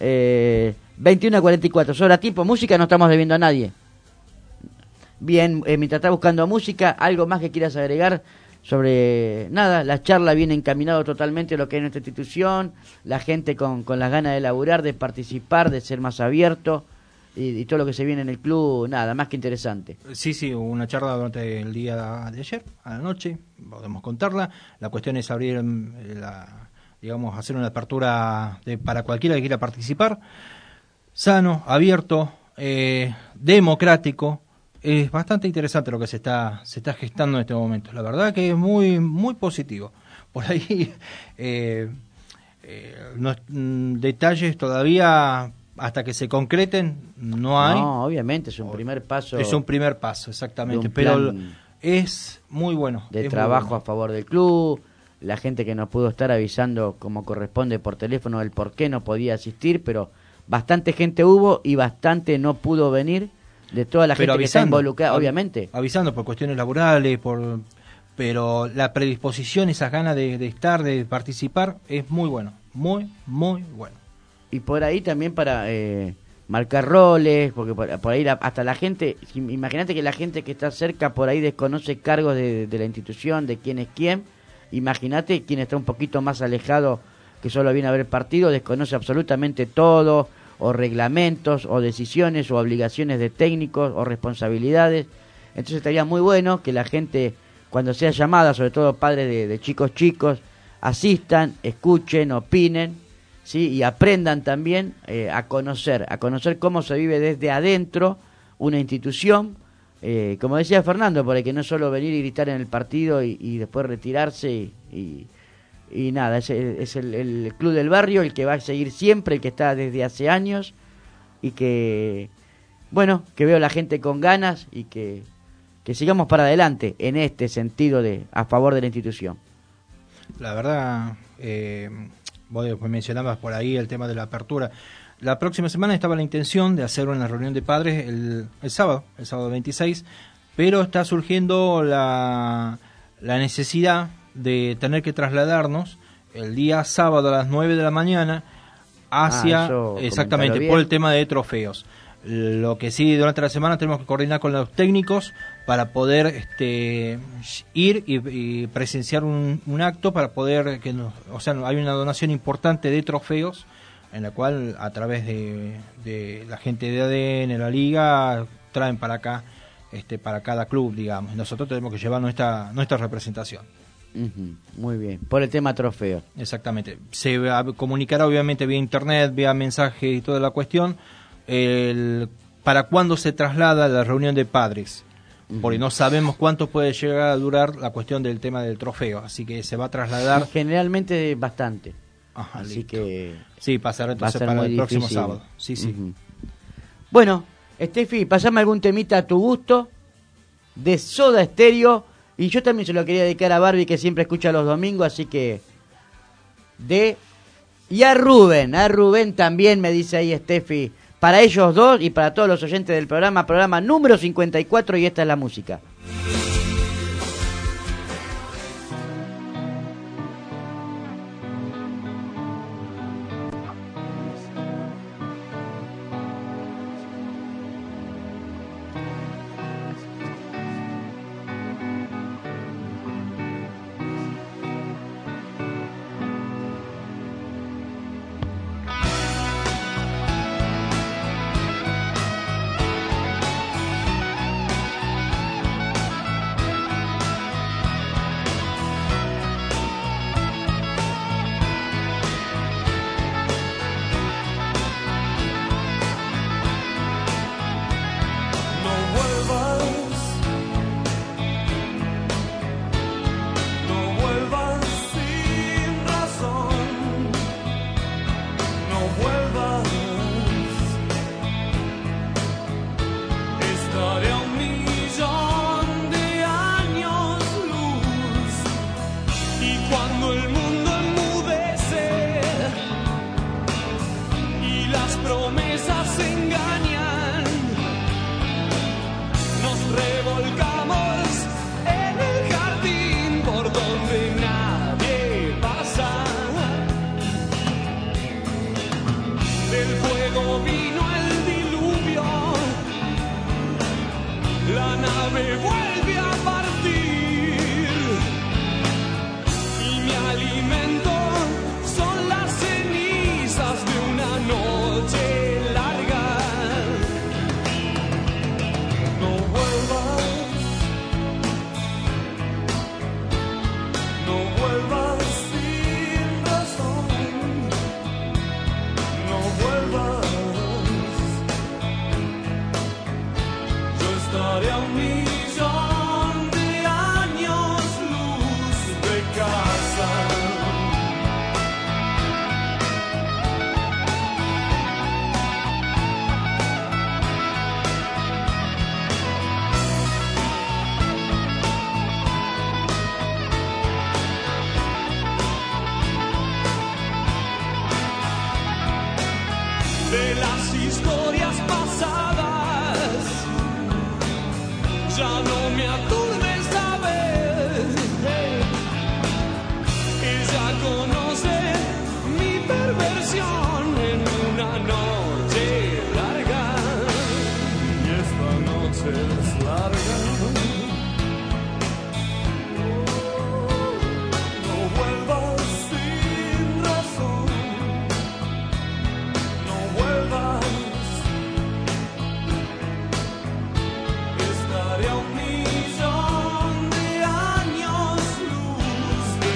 21:44, sobra tiempo. Música, no estamos debiendo a nadie. Bien, mientras está buscando música, ¿algo más que quieras agregar? Sobre nada, la charla viene encaminado totalmente a lo que es nuestra institución, la gente con las ganas de laburar, de participar, de ser más abierto y todo lo que se viene en el club, nada, más que interesante. Sí, hubo una charla durante el día de ayer, a la noche, podemos contarla. La cuestión es abrir, hacer una apertura para cualquiera que quiera participar, sano, abierto, democrático. Es bastante interesante lo que se está gestando en este momento. La verdad que es muy positivo. Por ahí detalles todavía hasta que se concreten no hay. No, obviamente es un primer paso. Es un primer paso, exactamente. Pero Es muy bueno. De es trabajo muy bueno. a favor del club, la gente que nos pudo estar avisando como corresponde por teléfono del por qué no podía asistir, pero bastante gente hubo y bastante no pudo venir, de toda la Pero gente que está avisando, involucrada, obviamente. Avisando por cuestiones laborales, pero la predisposición, esas ganas de estar, de participar, es muy bueno. Muy, muy bueno. Y por ahí también para marcar roles, porque por ahí hasta la gente, imagínate que la gente que está cerca por ahí desconoce cargos de la institución, de quién es quién. Imagínate quien está un poquito más alejado, que solo viene a ver el partido, desconoce absolutamente todo, o reglamentos, o decisiones, o obligaciones de técnicos, o responsabilidades. Entonces estaría muy bueno que la gente, cuando sea llamada, sobre todo padres de chicos, asistan, escuchen, opinen, ¿sí? Y aprendan también a conocer cómo se vive desde adentro una institución, como decía Fernando, por ahí que no es solo venir y gritar en el partido y después retirarse y nada, es el club del barrio el que va a seguir siempre, el que está desde hace años y que, bueno, que veo a la gente con ganas y que sigamos para adelante en este sentido a favor de la institución. La verdad, vos mencionabas por ahí el tema de la apertura. La próxima semana estaba la intención de hacer una reunión de padres el sábado 26, pero está surgiendo la necesidad de tener que trasladarnos el día sábado a las 9 de la mañana hacia, exactamente, por el tema de trofeos. Lo que sí, durante la semana tenemos que coordinar con los técnicos para poder ir y presenciar un acto para poder hay una donación importante de trofeos en la cual a través de la gente de ADN, la liga, traen para acá para cada club, digamos. Nosotros tenemos que llevar nuestra representación. Muy bien, por el tema trofeo. Exactamente. Se comunicará obviamente vía internet, vía mensaje y toda la cuestión. Para cuándo se traslada la reunión de padres, porque no sabemos cuánto puede llegar a durar la cuestión del tema del trofeo, así que se va a trasladar. Y generalmente bastante. Ajá, así listo. que sí, pasará entonces para el próximo sábado. Sí. Bueno, Steffi, pasame algún temita a tu gusto de Soda Stereo, y yo también se lo quería dedicar a Barbie, que siempre escucha los domingos, así que y a Rubén también, me dice ahí Steffi, para ellos dos y para todos los oyentes del programa número 54, y esta es la música. larga. No vuelvas sin razón, no vuelvas. Estaré a 1.000.000 de años luz de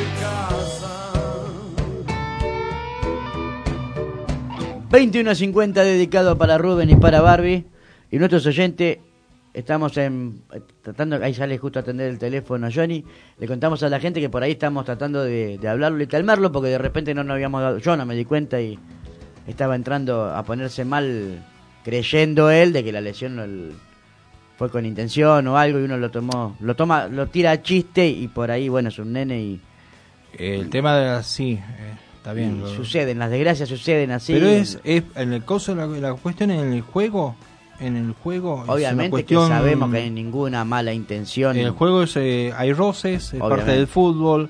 casa. 21:50 dedicado para Rubén y para Barbie. Y nuestros oyentes, estamos tratando, ahí sale justo a atender el teléfono Johnny, le contamos a la gente que por ahí estamos tratando de hablarlo y calmarlo, porque de repente no nos habíamos dado, yo no me di cuenta y estaba entrando a ponerse mal, creyendo él de que la lesión fue con intención o algo, y uno lo tira a chiste, y por ahí, bueno, es un nene y... El tema de sí, está bien. Suceden, las desgracias suceden así. Pero es en el caso, la cuestión en el juego obviamente cuestión, que sabemos que hay ninguna mala intención. En el juego hay roces, es parte del fútbol,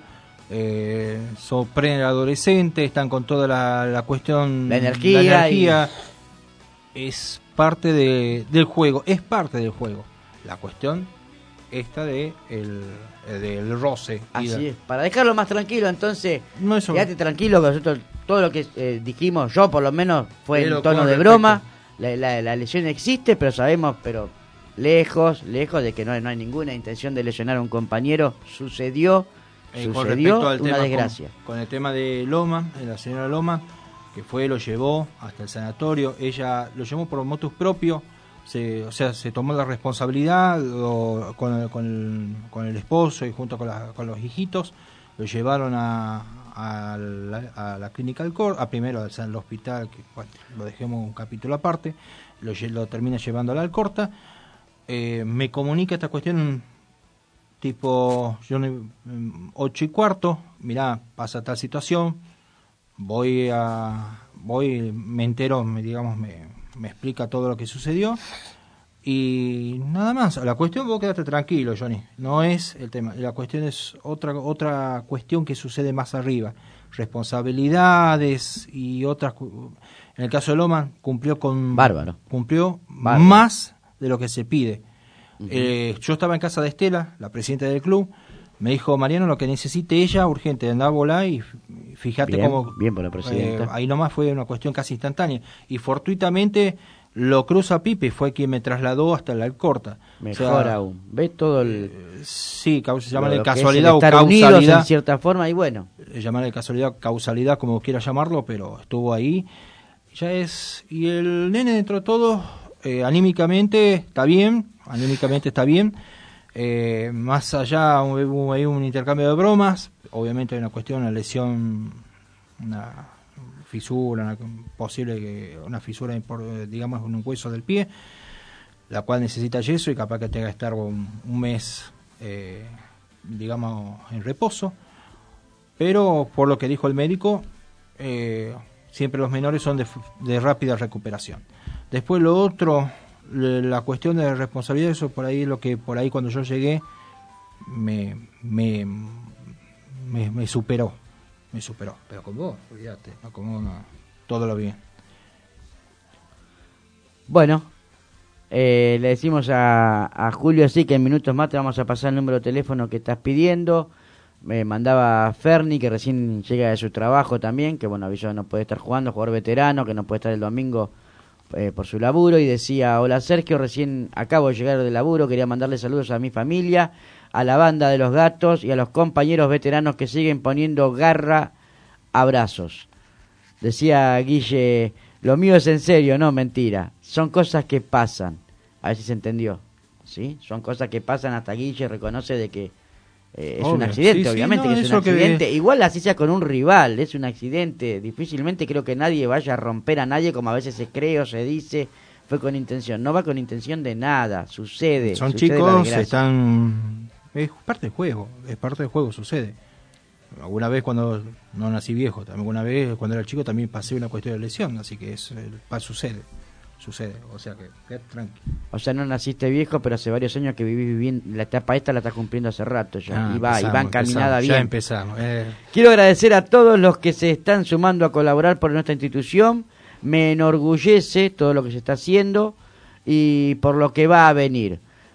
son preadolescentes, están con toda la cuestión, la energía es parte del juego, la cuestión esta del roce. Así es, para dejarlo más tranquilo, entonces quédate tranquilo, que nosotros todo lo que dijimos, yo por lo menos, fue en tono de broma. La lesión existe, pero sabemos, lejos de que no hay ninguna intención de lesionar a un compañero. Sucedió una desgracia. Con el tema de Loma, de la señora Loma, que lo llevó hasta el sanatorio. Ella lo llevó por motus propio, se tomó la responsabilidad con el esposo y junto con los hijitos. Lo llevaron a la clínica Alcorta, primero al hospital, que bueno, lo dejemos un capítulo aparte, lo termina llevando a la Alcorta. Me comunica esta cuestión tipo 8:15, mirá, pasa tal situación, me entero, me explica todo lo que sucedió. Y nada más, la cuestión, vos quedate tranquilo, Johnny, no es el tema, la cuestión es otra cuestión que sucede más arriba, responsabilidades y otras. En el caso de Loman, cumplió más de lo que se pide. Yo estaba en casa de Estela, la presidenta del club, me dijo: Mariano, lo que necesite ella, urgente, andá a volar, y fíjate cómo... Bien por la presidenta. Ahí nomás fue una cuestión casi instantánea, y fortuitamente... Lo cruza Pipe, fue quien me trasladó hasta la Alcorta. Mejor aún. ¿Ves todo el...? Sí, se llama de casualidad o causalidad. En cierta forma, y bueno. Llamar de casualidad, causalidad, como quiera llamarlo, pero estuvo ahí. Y el nene, dentro de todo, anímicamente está bien. Más allá, hubo ahí un intercambio de bromas. Obviamente hay una cuestión, una lesión, una fisura, una fisura, digamos, en un hueso del pie, la cual necesita yeso y capaz que tenga que estar un mes, digamos, en reposo. Pero por lo que dijo el médico, siempre los menores son de rápida recuperación. Después lo otro, la cuestión de responsabilidad, eso por ahí cuando yo llegué me superó. Pero con vos, olvídate, no con vos, no, todo lo bien. Bueno, le decimos a Julio así que en minutos más te vamos a pasar el número de teléfono que estás pidiendo. Me mandaba Ferni, que recién llega de su trabajo también, que bueno, avisó que no puede estar jugando, jugador veterano, que no puede estar el domingo por su laburo, y decía: hola Sergio, recién acabo de llegar del laburo, quería mandarle saludos a mi familia, a la banda de los gatos y a los compañeros veteranos que siguen poniendo garra, abrazos. Decía Guille: lo mío es en serio, no mentira, son cosas que pasan. A ver si se entendió, ¿sí? Son cosas que pasan, hasta Guille reconoce de que es un accidente, sí, obviamente, no, que es un accidente. Igual así sea con un rival, es un accidente. Difícilmente creo que nadie vaya a romper a nadie, como a veces se cree o se dice, fue con intención. No va con intención de nada, sucede. Son sucede, chicos, es parte del juego, sucede. Alguna vez cuando no nací viejo, alguna vez cuando era chico también pasé una cuestión de lesión, así que sucede, o sea que tranqui. O sea, no naciste viejo, pero hace varios años que vivís bien, la etapa esta la estás cumpliendo hace rato ya, y va encaminada bien. Ya empezamos. Quiero agradecer a todos los que se están sumando a colaborar por nuestra institución, me enorgullece todo lo que se está haciendo y por lo que va a venir.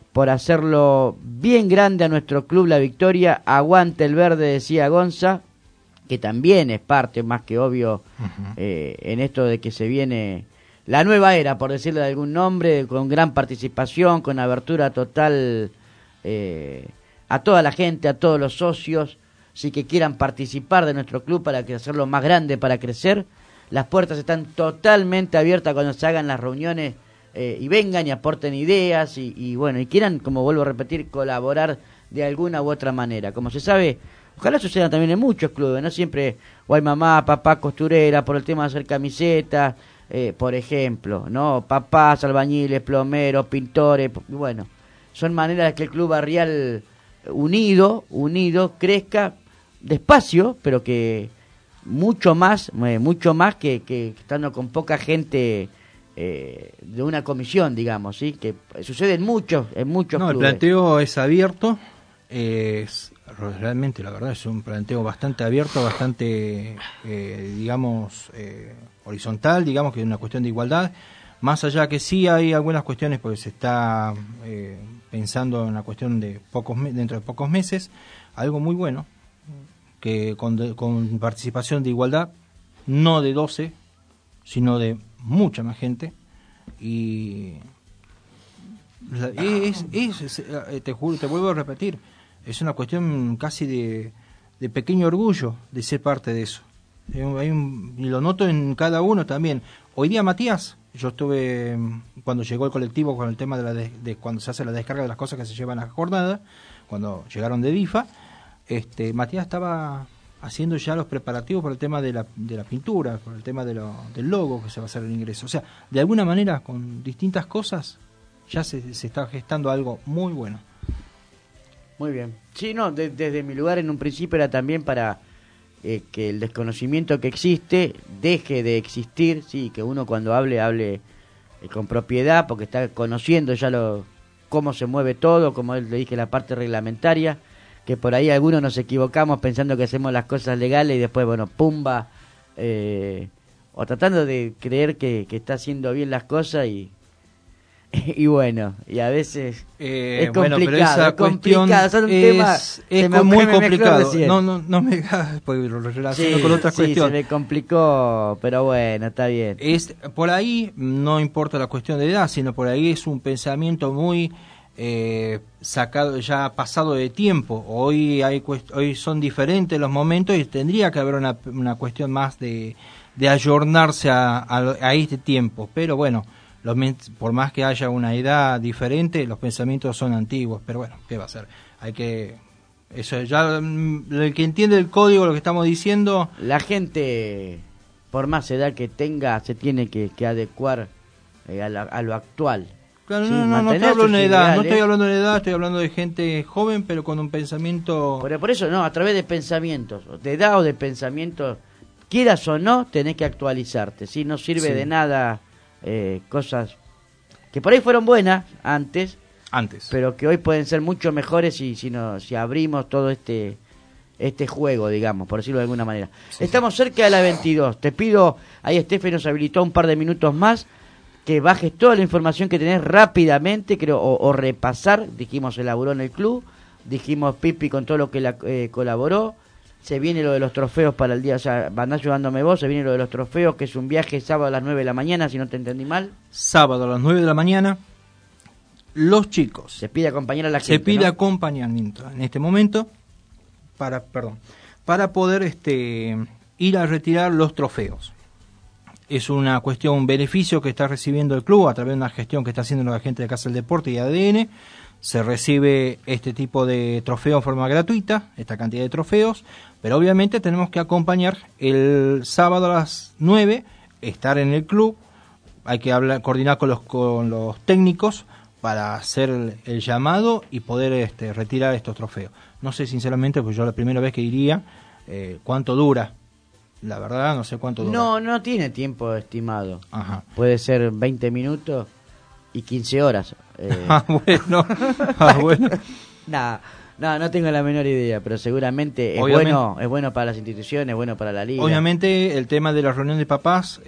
por hacerlo bien grande a nuestro club La Victoria. Aguante el verde, decía Gonza, que también es parte, más que obvio, en esto de que se viene la nueva era, por decirlo de algún nombre, con gran participación, con abertura total a toda la gente, a todos los socios, si que quieran participar de nuestro club para hacerlo más grande, para crecer. Las puertas están totalmente abiertas cuando se hagan las reuniones y vengan y aporten ideas y bueno, y quieran, como vuelvo a repetir, colaborar de alguna u otra manera. Como se sabe, ojalá suceda también en muchos clubes, no siempre o hay mamá, papá costurera por el tema de hacer camisetas, por ejemplo, ¿no? Papás, albañiles, plomeros, pintores, bueno, son maneras de que el club barrial unido crezca despacio, pero que mucho más que estando con poca gente de una comisión, digamos, ¿sí? Que sucede en muchos clubes. El planteo es abierto, realmente la verdad es un planteo bastante abierto, bastante horizontal, digamos, que es una cuestión de igualdad, más allá que sí hay algunas cuestiones porque se está pensando en la cuestión de dentro de pocos meses, algo muy bueno, que con participación de igualdad, no de 12, sino de mucha más gente, y te juro, te vuelvo a repetir, es una cuestión casi de pequeño orgullo de ser parte de eso. Y lo noto en cada uno también. Hoy día Matías, yo estuve cuando llegó el colectivo con el tema de cuando se hace la descarga de las cosas que se llevan a la jornada, cuando llegaron de DIFA, Matías estaba haciendo ya los preparativos por el tema de la pintura, por el tema del logo que se va a hacer el ingreso. O sea, de alguna manera, con distintas cosas, ya se está gestando algo muy bueno. Muy bien. Sí, no, desde mi lugar en un principio era también para que el desconocimiento que existe deje de existir, sí, que uno cuando hable con propiedad, porque está conociendo ya cómo se mueve todo, como le dije, la parte reglamentaria, que por ahí algunos nos equivocamos pensando que hacemos las cosas legales y después, bueno, pumba, o tratando de creer que está haciendo bien las cosas y bueno, y a veces es complicado, pero esa cuestión es muy complicado. No me hagas, porque lo relaciono con otras cuestiones. Se me complicó, pero bueno, está bien. Por ahí no importa la cuestión de edad, sino por ahí es un pensamiento muy sacado, ya pasado de tiempo. Hoy son diferentes los momentos y tendría que haber una cuestión más de ayornarse a este tiempo, pero bueno, por más que haya una edad diferente, los pensamientos son antiguos, pero bueno, ¿qué va a ser? Eso ya, el que entiende el código, lo que estamos diciendo... La gente, por más edad que tenga, se tiene que adecuar a lo actual. Claro, sí, no estoy hablando de edad, no estoy hablando de edad, estoy hablando de gente joven, pero con un pensamiento... Por eso, no, a través de pensamientos, de edad o de pensamientos, quieras o no, tenés que actualizarte, ¿sí? No sirve de nada... cosas que por ahí fueron buenas antes, pero que hoy pueden ser mucho mejores si abrimos todo este juego, digamos, por decirlo de alguna manera. Estamos cerca de la 22. Te pido, ahí Estefe nos habilitó un par de minutos más, que bajes toda la información que tenés rápidamente, creo, o repasar. Dijimos, elaboró en el club, dijimos Pipi con todo lo que colaboró. Se viene lo de los trofeos para el día, o sea, van ayudándome vos, se viene lo de los trofeos, que es un viaje sábado a las 9 de la mañana, si no te entendí mal. Sábado a las 9 de la mañana, los chicos. Se pide acompañar a la gente, se pide, ¿no?, acompañamiento en este momento para poder ir a retirar los trofeos. Es una cuestión, un beneficio que está recibiendo el club a través de una gestión que está haciendo la gente de Casa del Deporte y ADN. Se recibe este tipo de trofeo en forma gratuita, esta cantidad de trofeos, pero obviamente tenemos que acompañar el sábado a las 9, estar en el club, hay que coordinar con los técnicos para hacer el llamado y poder retirar estos trofeos. No sé sinceramente, pues yo la primera vez que iría, cuánto dura. La verdad no sé cuánto dura. No tiene tiempo estimado. Ajá. Puede ser 20 minutos y 15 horas. Bueno. No tengo la menor idea, pero seguramente es bueno para las instituciones, es bueno para la liga. Obviamente el tema de la reunión de papás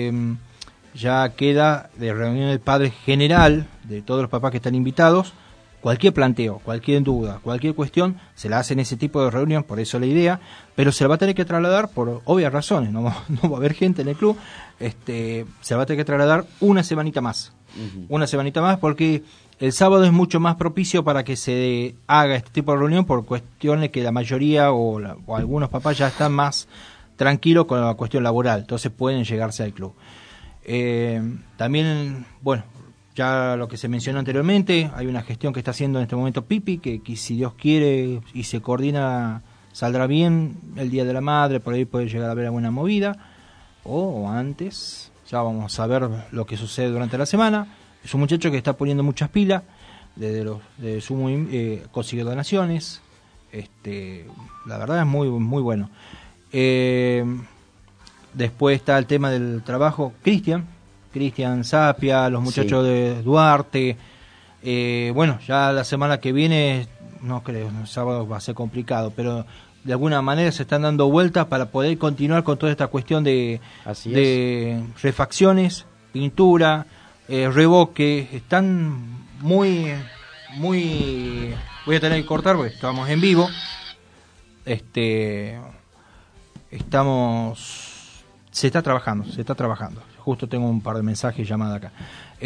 ya queda de reunión del padre general, de todos los papás que están invitados, cualquier planteo, cualquier duda, cualquier cuestión, se la hace en ese tipo de reunión, por eso la idea, pero se la va a tener que trasladar por obvias razones, no va a haber gente en el club, se la va a tener que trasladar una semanita más. Una semanita más, porque el sábado es mucho más propicio para que se haga este tipo de reunión, por cuestiones que la mayoría o algunos papás ya están más tranquilos con la cuestión laboral, entonces pueden llegarse al club. También, bueno, ya lo que se mencionó anteriormente, hay una gestión que está haciendo en este momento Pipi, que si Dios quiere y se coordina, saldrá bien el Día de la Madre, por ahí puede llegar a haber alguna movida, o antes, ya vamos a ver lo que sucede durante la semana. Es un muchacho que está poniendo muchas pilas, de su consiguió donaciones, la verdad es muy, muy bueno. Después está el tema del trabajo, Cristian Sapia, los muchachos de Duarte. Bueno, ya la semana que viene, no creo, el sábado va a ser complicado, pero de alguna manera se están dando vueltas para poder continuar con toda esta cuestión de refacciones, pintura, revoque. Están muy, muy... Voy a tener que cortar porque estamos en vivo. Se está trabajando. Justo tengo un par de mensajes y llamadas acá.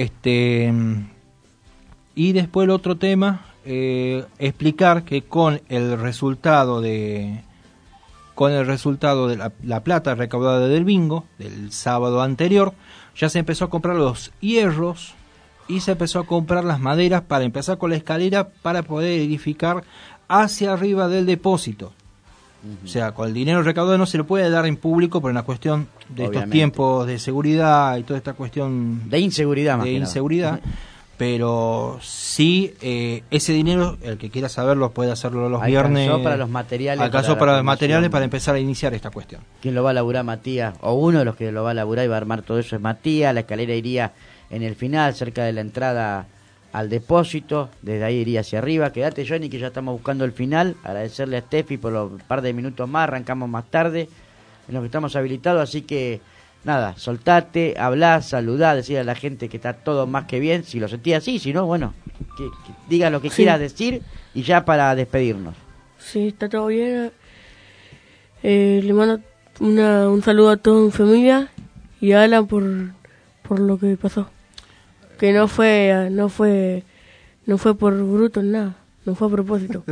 Y después el otro tema, explicar que con el resultado de la plata recaudada del bingo del sábado anterior, ya se empezó a comprar los hierros y se empezó a comprar las maderas para empezar con la escalera para poder edificar hacia arriba del depósito. O sea, con el dinero recaudado no se lo puede dar en público por una cuestión de estos tiempos de seguridad y toda esta cuestión de inseguridad más de que inseguridad. Pero sí, ese dinero, el que quiera saberlo puede hacerlo los viernes. Alcanzó para los materiales. Alcanzó para los materiales para empezar a iniciar esta cuestión. ¿Quién lo va a laburar? Matías, o uno de los que lo va a laburar y va a armar todo eso es Matías. La escalera iría en el final, cerca de la entrada al depósito, desde ahí iría hacia arriba. Quédate, Johnny, que ya estamos buscando el final. Agradecerle a Steffi por los par de minutos más, arrancamos más tarde en lo que estamos habilitados, así que nada, soltate, hablá, saludá, decir a la gente que está todo más que bien, si lo sentís así, si no, bueno, que diga lo que quieras decir y ya para despedirnos. Sí, está todo bien. Le mando un saludo a toda mi familia y a Alan por lo que pasó. Que no fue por bruto, nada, no fue a propósito.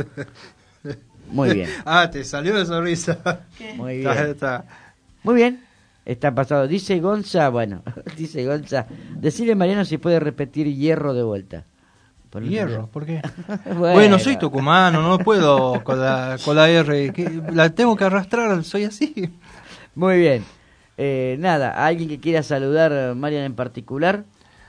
Muy bien. Te salió de sonrisa. Muy bien. Muy bien. Está pasado. Dice Gonza, decirle a Mariano si puede repetir hierro de vuelta. ¿Hierro? ¿Por qué? Bueno, soy tucumano, no puedo con la R, la tengo que arrastrar, soy así. Muy bien. Nada, ¿alguien que quiera saludar, Marian, en particular?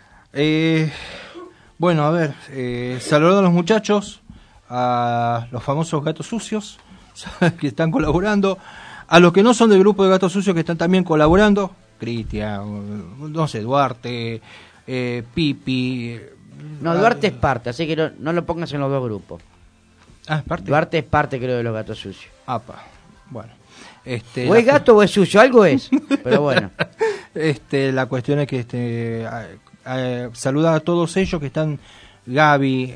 Bueno, a ver, saludar a los muchachos, a los famosos gatos sucios que están colaborando, a los que no son del grupo de gatos sucios que están también colaborando, Cristian, no sé, Duarte, Pipi. No, Duarte es parte, así que no lo pongas en los dos grupos. ¿Es parte? Duarte es parte, creo, de los gatos sucios. Bueno. O es gato o es sucio, algo es, pero bueno. La cuestión es que saludar a todos ellos que están, Gaby,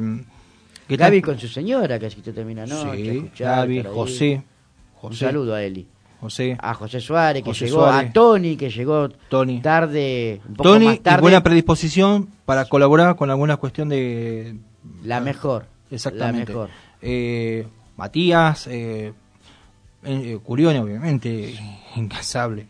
Gaby con su señora, que así te termina, ¿no? Sí, Gaby, José. Un saludo a Eli. A José Suárez, que llegó, Suárez. a Tony, que llegó tarde, un poco más tarde. Y buena predisposición para colaborar con alguna cuestión de... La mejor. Exactamente. La mejor. Matías, Curione, obviamente, incansable.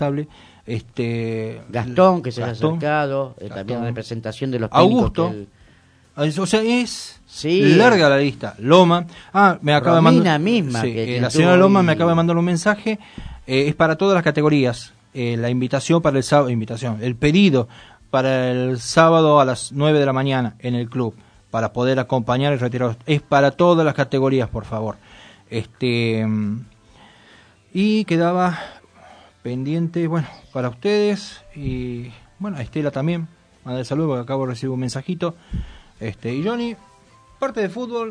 Gastón, que se ha acercado, también en representación de los técnicos. Augusto. O sea, es larga la lista. Loma. Me acaba Romina de mandar. Misma. Sí, que la señora Loma me acaba de mandar un mensaje. Es para todas las categorías. La invitación para el sábado. El pedido para el sábado a las 9 de la mañana en el club. Para poder acompañar y retirar. Es para todas las categorías, por favor. Y quedaba pendiente, bueno, para ustedes. Y bueno, a Estela también. Manda el saludo porque acabo de recibir un mensajito. Y Johnny, parte de fútbol,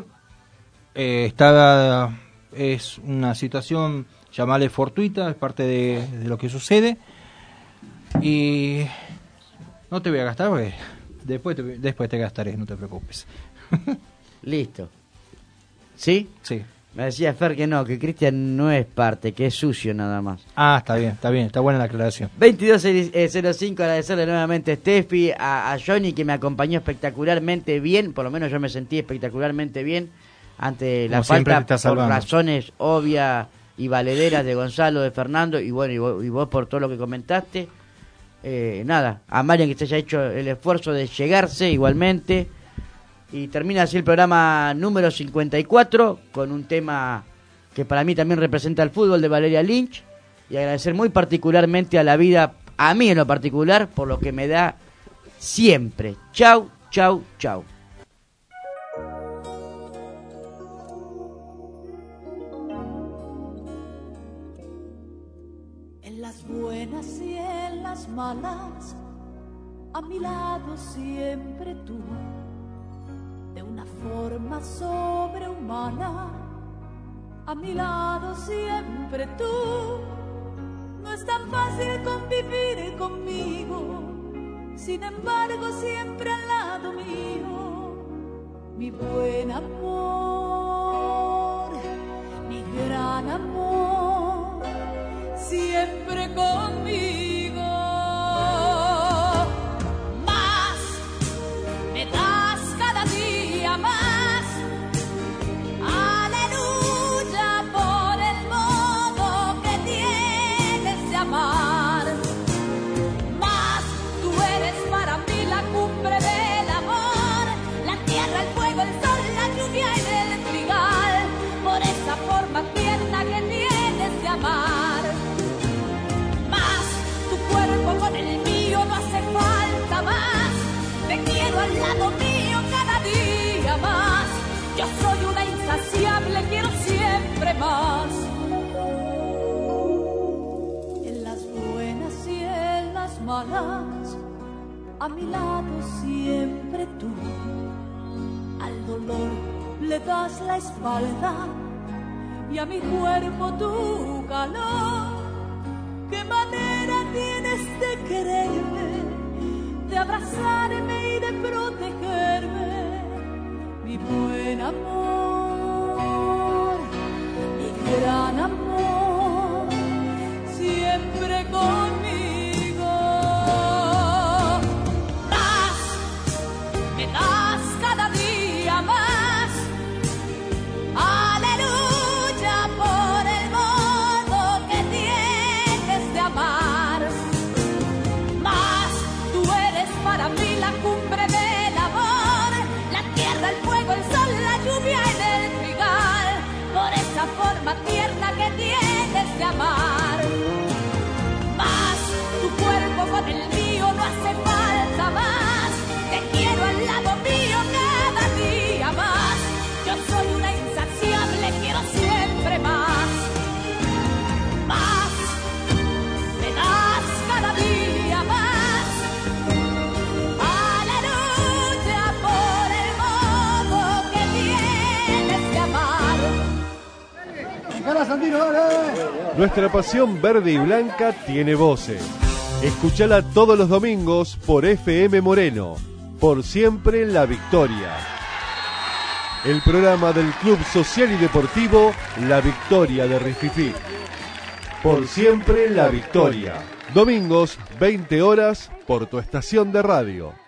es una situación, llamarle fortuita, es parte de lo que sucede. Y no te voy a gastar porque Después te gastaré, no te preocupes. Listo. ¿Sí? Sí. Me decía Fer que no, que Cristian no es parte, que es sucio nada más. Ah, está bien, está buena la aclaración. 22:05, agradecerle nuevamente a Steffi, a Johnny, que me acompañó espectacularmente bien, por lo menos yo me sentí espectacularmente bien ante la falta por razones obvias y valederas de Gonzalo, de Fernando, y bueno, y vos por todo lo que comentaste. Nada, a Marian, que se haya hecho el esfuerzo de llegarse igualmente. Y termina así el programa número 54 con un tema que para mí también representa el fútbol, de Valeria Lynch, y agradecer muy particularmente a la vida, a mí en lo particular, por lo que me da siempre. Chau, chau, chau. En las buenas y en las malas, a mi lado siempre tú. De una forma sobrehumana, a mi lado siempre tú. No es tan fácil convivir conmigo, sin embargo siempre al lado mío. Mi buen amor, mi gran amor, siempre conmigo. Más me das cada día más, aleluya, por el modo que tienes de amar. Más tú eres para mí la cumbre del amor, la tierra, el fuego, el sol, la lluvia y el trigal, por esa forma tierna que tienes de amar. Más tu cuerpo con el mío no hace falta más, te quiero al lado mío cada día más. Yo soy una insaciable, quiero siempre más. En las buenas y en las malas, a mi lado siempre tú. Al dolor le das la espalda y a mi cuerpo tu calor. ¿Qué manera tienes de quererme, de abrazarme y de protegerme? Mi buen amor, mi gran amor, siempre conmigo. Más, me das cada día más, aleluya, por el modo que tienes de amar. Más, tú eres para mí la cumbre del amor, la tierra, el fuego, el sol, la lluvia y el trigal, por esa forma tierna que tienes de amar. Más, tu cuerpo con el mío no hace falta más, te quiero al lado mío cada día más. Yo soy una insaciable, quiero siempre más. Más, me das cada día más, aleluya, por el modo que tienes de amar. Nuestra pasión verde y blanca tiene voces. Escúchala todos los domingos por FM Moreno. Por siempre la victoria. El programa del Club Social y Deportivo La Victoria de Rififí. Por siempre la victoria. Domingos, 20 horas, por tu estación de radio.